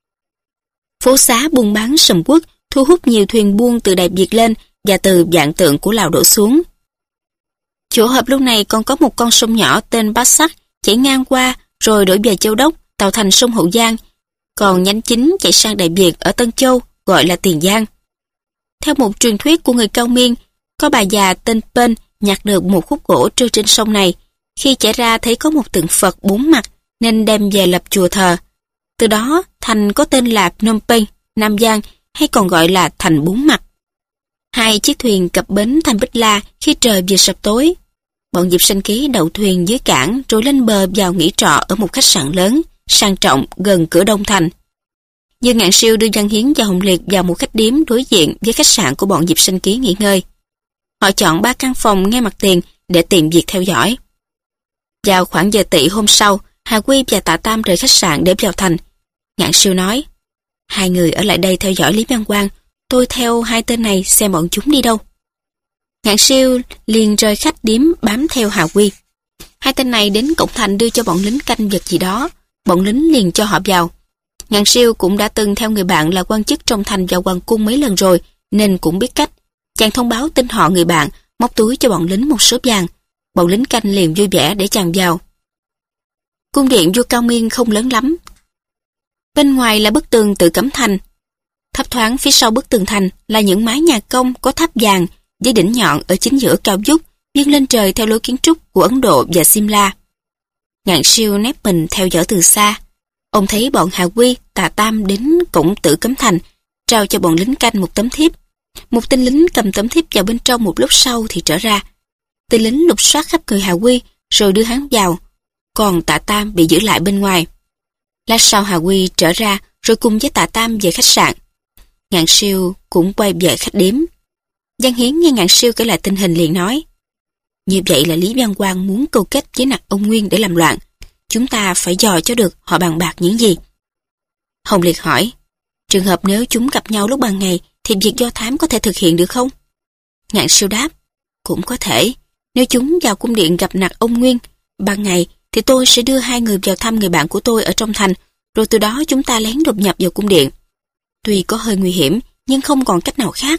Phố xá buôn bán sầm uất, thu hút nhiều thuyền buôn từ Đại Việt lên và từ Vạn Tượng của Lào đổ xuống. Chỗ hợp lưu này còn có một con sông nhỏ tên Bát Sắc chảy ngang qua rồi đổi về Châu Đốc, tạo thành sông Hậu Giang. Còn nhánh chính chạy sang Đại Việt ở Tân Châu gọi là Tiền Giang. Theo một truyền thuyết của người Cao Miên, có bà già tên Pên nhặt được một khúc gỗ trôi trên sông này. Khi chạy ra thấy có một tượng Phật bốn mặt nên đem về lập chùa thờ. Từ đó thành có tên là Phnom Penh, Nam Giang, hay còn gọi là thành bốn mặt. Hai chiếc thuyền cập bến thành Bích La khi trời vừa sập tối. Bọn Diệp Sinh Ký đậu thuyền dưới cảng rồi lên bờ vào nghỉ trọ ở một khách sạn lớn, sang trọng gần cửa Đông Thành. Dương Ngạn Siêu đưa Văn Hiến và Hồng Liệt vào một khách điếm đối diện với khách sạn của bọn Diệp Sinh Ký nghỉ ngơi. Họ chọn ba căn phòng ngay mặt tiền để tiện việc theo dõi. Vào khoảng giờ tỵ hôm sau, Hà Quy và Tạ Tam rời khách sạn để vào thành. Ngạn Siêu nói, hai người ở lại đây theo dõi Lý Văn Quang, tôi theo hai tên này xem bọn chúng đi đâu. Ngạn Siêu liền rời khách điếm bám theo Hà Quy. Hai tên này đến cổng thành đưa cho bọn lính canh vật gì đó, bọn lính liền cho họ vào. Ngạn Siêu cũng đã từng theo người bạn là quan chức trong thành vào hoàng cung mấy lần rồi, nên cũng biết cách. Chàng thông báo tên họ người bạn, móc túi cho bọn lính một số vàng. Bọn lính canh liền vui vẻ để chàng vào. Cung điện vua Cao Miên không lớn lắm. Bên ngoài là bức tường tự cẩm thành. Thấp thoáng phía sau bức tường thành là những mái nhà công có tháp vàng với đỉnh nhọn ở chính giữa cao vút, vươn lên trời theo lối kiến trúc của Ấn Độ và Simla. Ngạn Siêu nép mình theo dõi từ xa. Ông thấy bọn Hà Quy, Tà Tam đến cổng tự cấm thành, trao cho bọn lính canh một tấm thiếp. Một tên lính cầm tấm thiếp vào bên trong một lúc sau thì trở ra. Tên lính lục soát khắp người Hà Quy rồi đưa hắn vào, còn Tạ Tam bị giữ lại bên ngoài. Lát sau Hà Quy trở ra rồi cùng với Tạ Tam về khách sạn. Ngạn Siêu cũng quay về khách điếm. Văn Hiến nghe Ngạn Siêu kể lại tình hình liền nói, như vậy là Lý Văn Quang muốn câu kết với nặc ông Nguyên để làm loạn. Chúng ta phải dò cho được họ bàn bạc những gì. Hồng Liệt hỏi, trường hợp nếu chúng gặp nhau lúc ban ngày thì việc do thám có thể thực hiện được không? Ngạn Siêu đáp, cũng có thể. Nếu chúng vào cung điện gặp nặc ông Nguyên ban ngày thì tôi sẽ đưa hai người vào thăm người bạn của tôi ở trong thành, rồi từ đó chúng ta lén đột nhập vào cung điện. Tuy có hơi nguy hiểm nhưng không còn cách nào khác.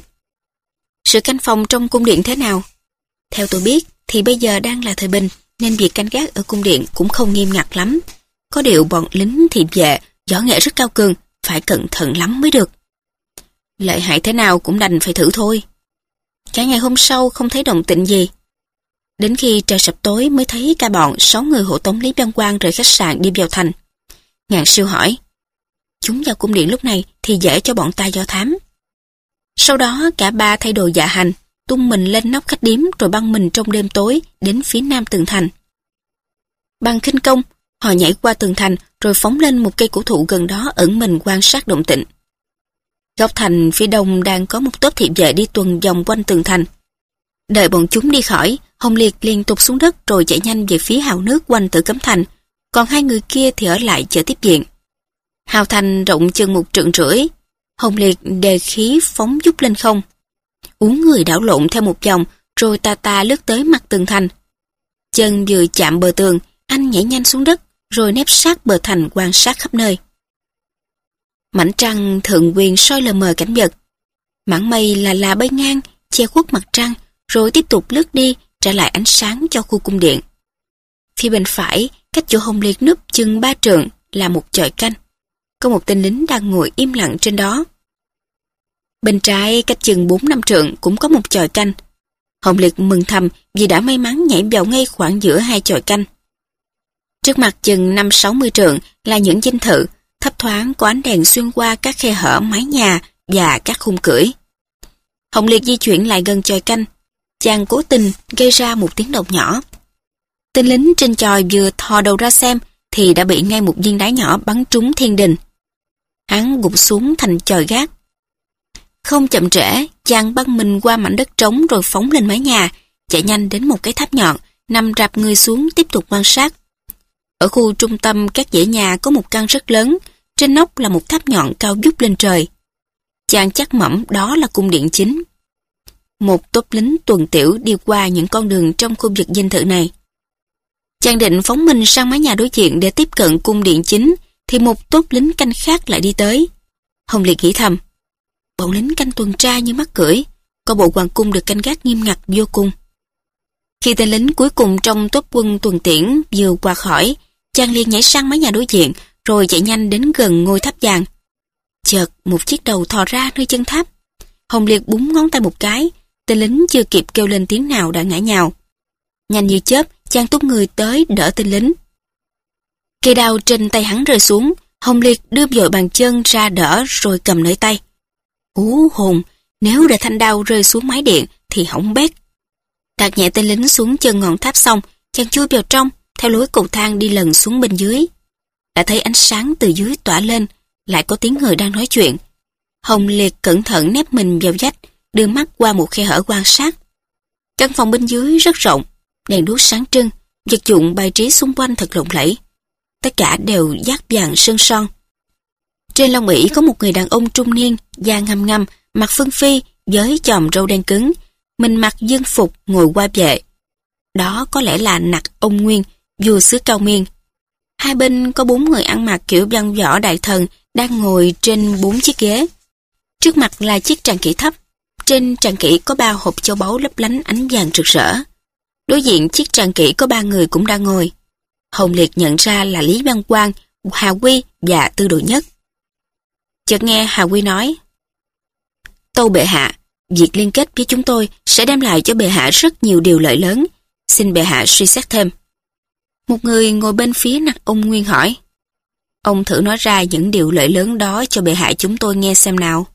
Sự canh phòng trong cung điện thế nào? Theo tôi biết thì bây giờ đang là thời bình, nên việc canh gác ở cung điện cũng không nghiêm ngặt lắm. Có điều bọn lính thị vệ võ nghệ rất cao cường, phải cẩn thận lắm mới được. Lợi hại thế nào cũng đành phải thử thôi. Cả ngày hôm sau không thấy động tĩnh gì. Đến khi trời sập tối mới thấy cả bọn sáu người hộ tống Lý Văn Quang rời khách sạn đi vào thành. Ngạn Siêu hỏi, chúng vào cung điện lúc này thì dễ cho bọn ta do thám. Sau đó cả ba thay đồ dạ hành, tung mình lên nóc khách điếm rồi băng mình trong đêm tối đến phía nam tường thành. Bằng khinh công, họ nhảy qua tường thành rồi phóng lên một cây cổ thụ gần đó ẩn mình quan sát động tĩnh. Góc thành phía đông đang có một tốp thị vệ đi tuần vòng quanh tường thành. Đợi bọn chúng đi khỏi, Hồng Liệt liền tụt xuống đất rồi chạy nhanh về phía hào nước quanh Tử Cấm Thành, còn hai người kia thì ở lại chờ tiếp viện. Hào thành rộng chừng một trượng rưỡi, Hồng Liệt đề khí phóng vút lên không. Uốn người đảo lộn theo một vòng rồi tà tà lướt tới mặt tường thành. Chân vừa chạm bờ tường, anh nhảy nhanh xuống đất rồi nép sát bờ thành quan sát khắp nơi. Mảnh trăng thượng quyền soi lờ mờ cảnh vật. Mảng mây là là bay ngang, che khuất mặt trăng, rồi tiếp tục lướt đi, trả lại ánh sáng cho khu cung điện. Phía bên phải, cách chỗ Hồng Liệt núp chừng ba trượng là một chòi canh. Có một tên lính đang ngồi im lặng trên đó. Bên trái cách chừng bốn năm trượng cũng có một chòi canh. Hồng Liệt mừng thầm vì đã may mắn nhảy vào ngay khoảng giữa hai chòi canh. Trước mặt chừng năm sáu mươi trượng là những dinh thự, thấp thoáng có ánh đèn xuyên qua các khe hở mái nhà và các khung cưỡi. Hồng Liệt di chuyển lại gần chòi canh. Chàng cố tình gây ra một tiếng động nhỏ. Tên lính trên chòi vừa thò đầu ra xem thì đã bị ngay một viên đá nhỏ bắn trúng thiên đình. Hắn gục xuống thành chòi gác. Không chậm trễ, chàng băng mình qua mảnh đất trống rồi phóng lên mái nhà, chạy nhanh đến một cái tháp nhọn, nằm rạp người xuống tiếp tục quan sát. Ở khu trung tâm các dãy nhà có một căn rất lớn, trên nóc là một tháp nhọn cao vút lên trời. Chàng chắc mẩm đó là cung điện chính. Một tốp lính tuần tiểu đi qua những con đường trong khu vực dinh thự này. Chàng định phóng mình sang mái nhà đối diện để tiếp cận cung điện chính, thì một tốp lính canh khác lại đi tới. Hồng Liệt nghĩ thầm, bọn lính canh tuần tra như mắc cưỡi, có bộ hoàng cung được canh gác nghiêm ngặt vô cùng. Khi tên lính cuối cùng trong tốp quân tuần tiễn vừa qua khỏi, chàng liền nhảy sang mái nhà đối diện, rồi chạy nhanh đến gần ngôi tháp vàng. Chợt một chiếc đầu thò ra nơi chân tháp. Hồng Liệt búng ngón tay một cái, tên lính chưa kịp kêu lên tiếng nào đã ngã nhào. Nhanh như chớp, chàng tung người tới đỡ tên lính. Cây đao trên tay hắn rơi xuống, Hồng Liệt đưa vội bàn chân ra đỡ rồi cầm nơi tay. Hú hồn, nếu để thanh đao rơi xuống mái điện thì hỏng bét. Đặt nhẹ tên lính xuống chân ngọn tháp xong, chàng chui vào trong, theo lối cầu thang đi lần xuống bên dưới. Đã thấy ánh sáng từ dưới tỏa lên, lại có tiếng người đang nói chuyện. Hồng Liệt cẩn thận nép mình vào vách, đưa mắt qua một khe hở quan sát. Căn phòng bên dưới rất rộng, đèn đuốc sáng trưng, vật dụng bài trí xung quanh thật lộng lẫy. Tất cả đều dát vàng sơn son. Trên lông ỷ có một người đàn ông trung niên, da ngăm ngăm, mặt phân phi, với chòm râu đen cứng, mình mặc dân phục ngồi qua vệ. Đó có lẽ là Nặc Ông Nguyên, vua xứ Cao Miên. Hai bên có bốn người ăn mặc kiểu văn võ đại thần đang ngồi trên bốn chiếc ghế. Trước mặt là chiếc tràng kỷ thấp. Trên tràng kỷ có ba hộp châu báu lấp lánh ánh vàng rực rỡ. Đối diện chiếc tràng kỷ có ba người cũng đang ngồi. Hồng Liệt nhận ra là Lý Văn Quang, Hà Quy và Tư Đồ Nhất. Chợt nghe Hà Quy nói: Tâu bệ hạ, việc liên kết với chúng tôi sẽ đem lại cho bệ hạ rất nhiều điều lợi lớn. Xin bệ hạ suy xét thêm. Một người ngồi bên phía Nặc Ông Nguyên hỏi: Ông thử nói ra những điều lợi lớn đó cho bệ hạ chúng tôi nghe xem nào.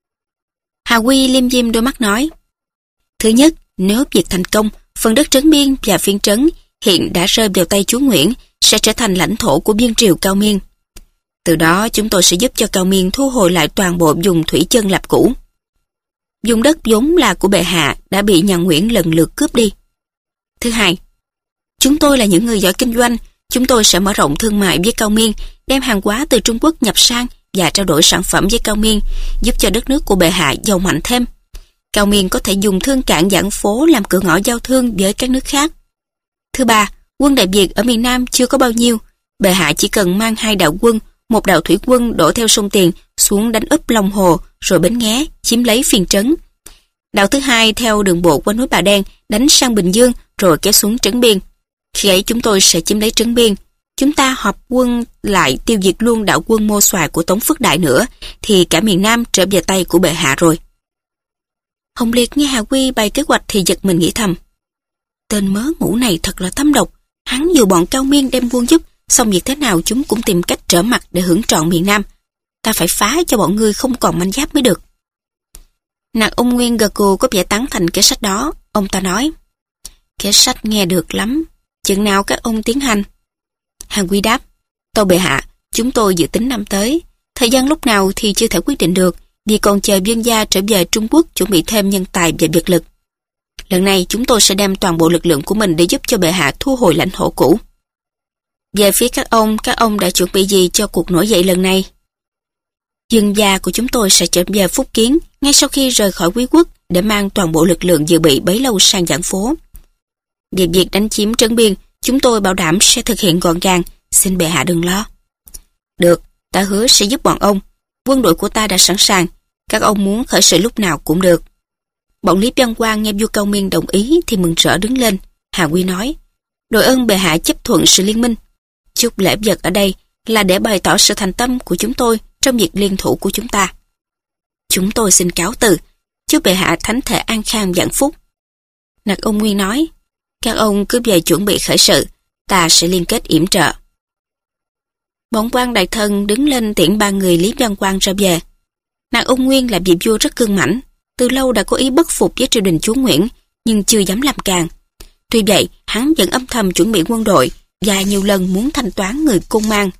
Hà Quy liêm diêm đôi mắt nói: Thứ nhất, nếu việc thành công, phần đất Trấn Biên và Phiên Trấn hiện đã rơi vào tay chúa Nguyễn sẽ trở thành lãnh thổ của biên triều Cao Miên. Từ đó chúng tôi sẽ giúp cho Cao Miên thu hồi lại toàn bộ vùng thủy chân lập cũ. Vùng đất vốn là của bệ hạ đã bị nhà Nguyễn lần lượt cướp đi. Thứ hai, chúng tôi là những người giỏi kinh doanh, chúng tôi sẽ mở rộng thương mại với Cao Miên, đem hàng hóa từ Trung Quốc nhập sang và trao đổi sản phẩm với Cao Miên, giúp cho đất nước của bệ hạ giàu mạnh thêm. Cao Miên có thể dùng thương cảng Giảng Phố làm cửa ngõ giao thương với các nước khác. Thứ ba, quân Đại Việt ở miền Nam chưa có bao nhiêu, bệ hạ chỉ cần mang hai đạo quân, một đạo thủy quân đổ theo sông Tiền xuống đánh úp Long Hồ, rồi Bến Nghé chiếm lấy Phiên Trấn. Đạo thứ hai theo đường bộ qua núi Bà Đen đánh sang Bình Dương rồi kéo xuống Trấn Biên. Khi ấy chúng tôi sẽ chiếm lấy Trấn Biên. Chúng ta họp quân lại tiêu diệt luôn đạo quân Mô Soài của Tống Phước Đại nữa, thì cả miền Nam trở về tay của bệ hạ rồi. Hồng Liệt nghe Hà Quy bày kế hoạch thì giật mình nghĩ thầm: Tên mớ ngủ này thật là thâm độc. Hắn dù bọn Cao Miên đem quân giúp, xong việc thế nào chúng cũng tìm cách trở mặt để hưởng trọn miền Nam. Ta phải phá cho bọn ngươi không còn manh giáp mới được. Nặc Ông Nguyên gật gù có vẻ tán thành kế sách đó. Ông ta nói: Kế sách nghe được lắm, chừng nào các ông tiến hành? Hà Quy đáp: Tâu bệ hạ, chúng tôi dự tính năm tới. Thời gian lúc nào thì chưa thể quyết định được, vì còn chờ vương gia trở về Trung Quốc chuẩn bị thêm nhân tài và vật lực. Lần này chúng tôi sẽ đem toàn bộ lực lượng của mình để giúp cho bệ hạ thu hồi lãnh thổ cũ. Về phía các ông, các ông đã chuẩn bị gì cho cuộc nổi dậy lần này? Vương gia của chúng tôi sẽ trở về Phúc Kiến ngay sau khi rời khỏi Quý quốc để mang toàn bộ lực lượng dự bị bấy lâu sang Giảng Phố. Về việc đánh chiếm Trấn Biên, chúng tôi bảo đảm sẽ thực hiện gọn gàng, xin bệ hạ đừng lo. Được, ta hứa sẽ giúp bọn ông. Quân đội của ta đã sẵn sàng. Các ông muốn khởi sự lúc nào cũng được. Bọn Lý Văn Quang nghe vua Cao Miên đồng ý thì mừng rỡ đứng lên. Hà Quy nói, đội ơn bệ hạ chấp thuận sự liên minh. Chút lễ vật ở đây là để bày tỏ sự thành tâm của chúng tôi trong việc liên thủ của chúng ta. Chúng tôi xin cáo từ. Chúc bệ hạ thánh thể an khang vạn phúc. Nặc Ông Nguyên nói, các ông cứ về chuẩn bị khởi sự, ta sẽ liên kết yểm trợ. Bọn quan đại thần đứng lên tiễn ba người Lý Văn Quang ra về. Nặc Ông Nguyên là vị vua rất cương mãnh, từ lâu đã có ý bất phục với triều đình chúa Nguyễn, nhưng chưa dám làm càng. Tuy vậy, hắn vẫn âm thầm chuẩn bị quân đội và nhiều lần muốn thanh toán người Côn Mang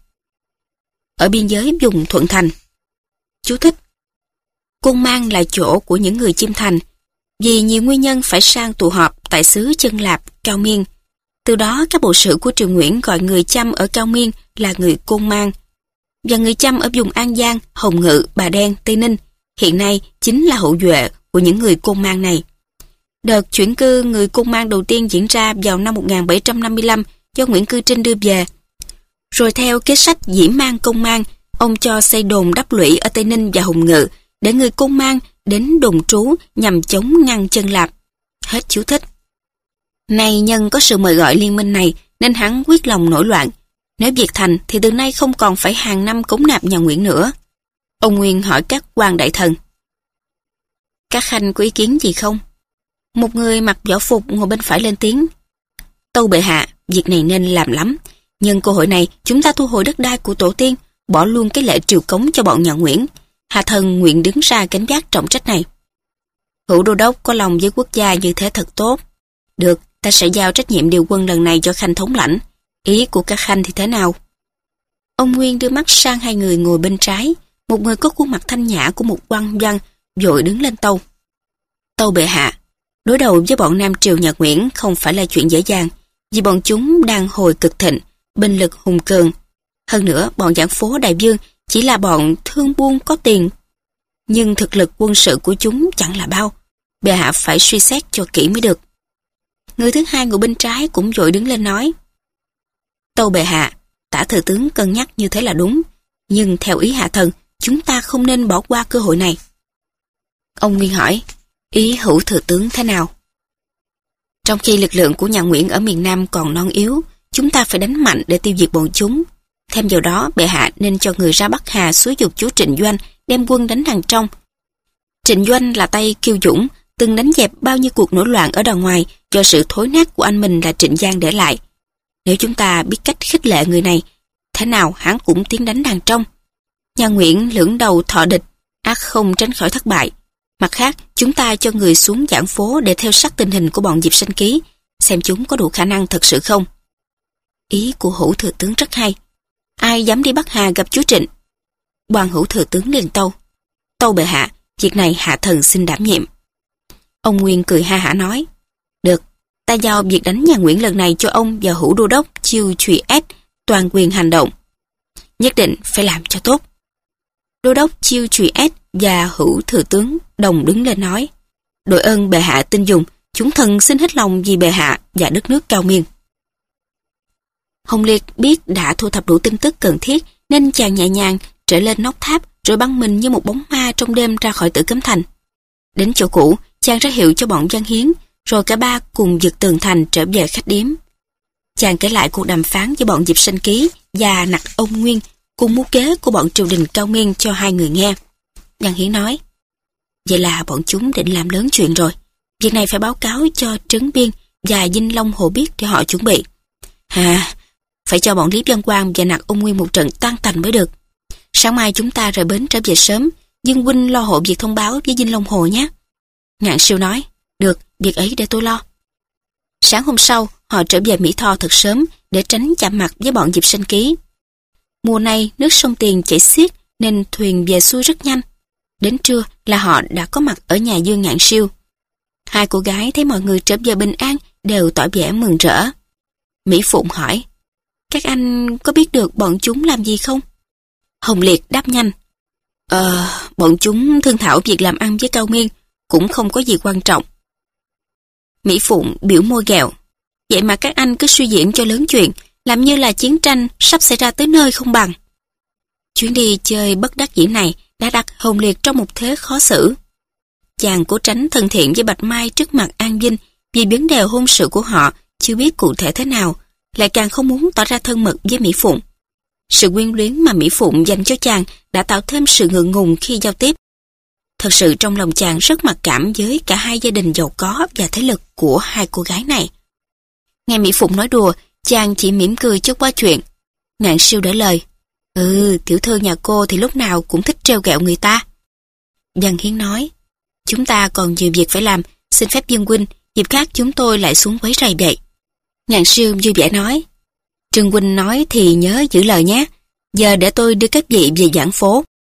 ở biên giới vùng Thuận Thành. Chú thích: Côn Mang là chỗ của những người Chiêm Thành, vì nhiều nguyên nhân phải sang tụ họp tại xứ Chân Lạp, Cao Miên. Từ đó các bộ sử của triều Nguyễn gọi người Chăm ở Cao Miên là người Côn Mang, và người Chăm ở vùng An Giang, Hồng Ngự, Bà Đen, Tây Ninh hiện nay chính là hậu duệ của những người Côn Mang này. Đợt chuyển cư người Côn Mang đầu tiên diễn ra vào năm một nghìn bảy trăm năm mươi lăm do Nguyễn Cư Trinh đưa về. Rồi theo kế sách dĩ mang công mang, ông cho xây đồn đắp lũy ở Tây Ninh và Hồng Ngự để người Côn Mang đến đồn trú nhằm chống ngăn Chân Lạp. Hết chú thích. Nay nhân có sự mời gọi liên minh này nên hắn quyết lòng nổi loạn. Nếu việc thành thì từ nay không còn phải hàng năm cống nạp nhà Nguyễn nữa. Ông Nguyên hỏi các quan đại thần, các khanh có ý kiến gì không? Một người mặc võ phục ngồi bên phải lên tiếng, tâu bệ hạ, việc này nên làm lắm. Nhân cơ hội này chúng ta thu hồi đất đai của tổ tiên, bỏ luôn cái lệ triều cống cho bọn nhà Nguyễn. Hạ thần nguyện đứng ra gánh vác trọng trách này. Hữu đô đốc có lòng với quốc gia như thế thật tốt. Được, ta sẽ giao trách nhiệm điều quân lần này cho khanh thống lãnh. Ý của các khanh thì thế nào? Ông Nguyên đưa mắt sang hai người ngồi bên trái. Một người có khuôn mặt thanh nhã của một quan văn vội đứng lên tâu. Tâu bệ hạ, đối đầu với bọn Nam Triều nhà Nguyễn không phải là chuyện dễ dàng, vì bọn chúng đang hồi cực thịnh, binh lực hùng cường. Hơn nữa, bọn giảng phố Đại Vương chỉ là bọn thương buôn có tiền, nhưng thực lực quân sự của chúng chẳng là bao. Bệ hạ phải suy xét cho kỹ mới được. Người thứ hai ngồi bên trái cũng vội đứng lên nói, tâu bệ hạ, Tả thừa tướng cân nhắc như thế là đúng, nhưng theo ý hạ thần, chúng ta không nên bỏ qua cơ hội này. Ông Nguyên hỏi, ý Hữu thừa tướng thế nào? Trong khi lực lượng của nhà Nguyễn ở miền Nam còn non yếu, chúng ta phải đánh mạnh để tiêu diệt bọn chúng. Thêm vào đó, bệ hạ nên cho người ra Bắc Hà xúi giục chúa Trịnh Doanh đem quân đánh đằng trong. Trịnh Doanh là tay kiêu dũng, từng đánh dẹp bao nhiêu cuộc nổi loạn ở đằng ngoài do sự thối nát của anh mình là Trịnh Giang để lại. Nếu chúng ta biết cách khích lệ người này, thế nào hắn cũng tiến đánh đằng trong. Nhà Nguyễn lưỡng đầu thọ địch, ắt không tránh khỏi thất bại. Mặt khác, chúng ta cho người xuống giảng phố để theo sát tình hình của bọn Diệp Sanh Ký, xem chúng có đủ khả năng thật sự không. Ý của Hữu thừa tướng rất hay. Ai dám đi Bắc Hà gặp chúa Trịnh? Quan Hữu thừa tướng liền tâu. Tâu bệ hạ, việc này hạ thần xin đảm nhiệm. Ông Nguyên cười ha hả nói, được, ta giao việc đánh nhà Nguyễn lần này cho ông và Hữu đô đốc Chiêu Trụy Ết toàn quyền hành động. Nhất định phải làm cho tốt. Đô đốc Chiêu Trụy Ết và Hữu thừa tướng đồng đứng lên nói, đội ơn bệ hạ tin dùng, chúng thần xin hết lòng vì bệ hạ và đất nước Cao Miên. Hồng Liệt biết đã thu thập đủ tin tức cần thiết nên chàng nhẹ nhàng trở lên nóc tháp rồi băng mình như một bóng ma trong đêm ra khỏi Tử Cấm Thành. Đến chỗ cũ, chàng ra hiệu cho bọn Văn Hiến, rồi cả ba cùng vượt tường thành trở về khách điếm. Chàng kể lại cuộc đàm phán với bọn Diệp Sanh Ký và Nặc Ông Nguyên cùng mưu kế của bọn triều đình Cao Miên cho hai người nghe. Văn Hiến nói, vậy là bọn chúng định làm lớn chuyện rồi. Việc này phải báo cáo cho Trấn Biên và Vinh Long Hồ biết để họ chuẩn bị. À, phải cho bọn Lý Văn Quang và Nặc Ông Nguyên một trận tan tành mới được. Sáng mai chúng ta rời bến trở về sớm, Dương huynh lo hộ việc thông báo với Vinh Long Hồ nhé. Ngạn Siêu nói, được, việc ấy để tôi lo. Sáng hôm sau, họ trở về Mỹ Tho thật sớm để tránh chạm mặt với bọn Diệp Sanh Ký. Mùa này nước sông Tiền chảy xiết nên thuyền về xuôi rất nhanh. Đến trưa là họ đã có mặt ở nhà Dương Ngạn Siêu. Hai cô gái thấy mọi người trở về bình an đều tỏ vẻ mừng rỡ. Mỹ Phụng hỏi, các anh có biết được bọn chúng làm gì không? Hồng Liệt đáp nhanh, Ờ, bọn chúng thương thảo việc làm ăn với Cao Miên, cũng không có gì quan trọng. Mỹ Phụng biểu môi ghẹo, vậy mà các anh cứ suy diễn cho lớn chuyện, làm như là chiến tranh sắp xảy ra tới nơi không bằng. Chuyến đi chơi bất đắc dĩ này đã đặt Hồng Liệt trong một thế khó xử. Chàng cố tránh thân thiện với Bạch Mai trước mặt An Vinh vì vấn đề hôn sự của họ chưa biết cụ thể thế nào, lại càng không muốn tỏ ra thân mật với Mỹ Phụng. Sự quyến luyến mà Mỹ Phụng dành cho chàng đã tạo thêm sự ngượng ngùng khi giao tiếp. Thật sự trong lòng chàng rất mặc cảm với cả hai gia đình giàu có và thế lực của hai cô gái này. Nghe Mỹ Phụng nói đùa, chàng chỉ mỉm cười cho qua chuyện. Ngạn Siêu đỡ lời, ừ, tiểu thư nhà cô thì lúc nào cũng thích trêu ghẹo người ta. Văn Hiến nói, chúng ta còn nhiều việc phải làm, xin phép Dương huynh, dịp khác chúng tôi lại xuống quấy rầy vậy. Ngạn Siêu vui vẻ nói, Trương huynh nói thì nhớ giữ lời nhé, giờ để tôi đưa các vị về giảng phố.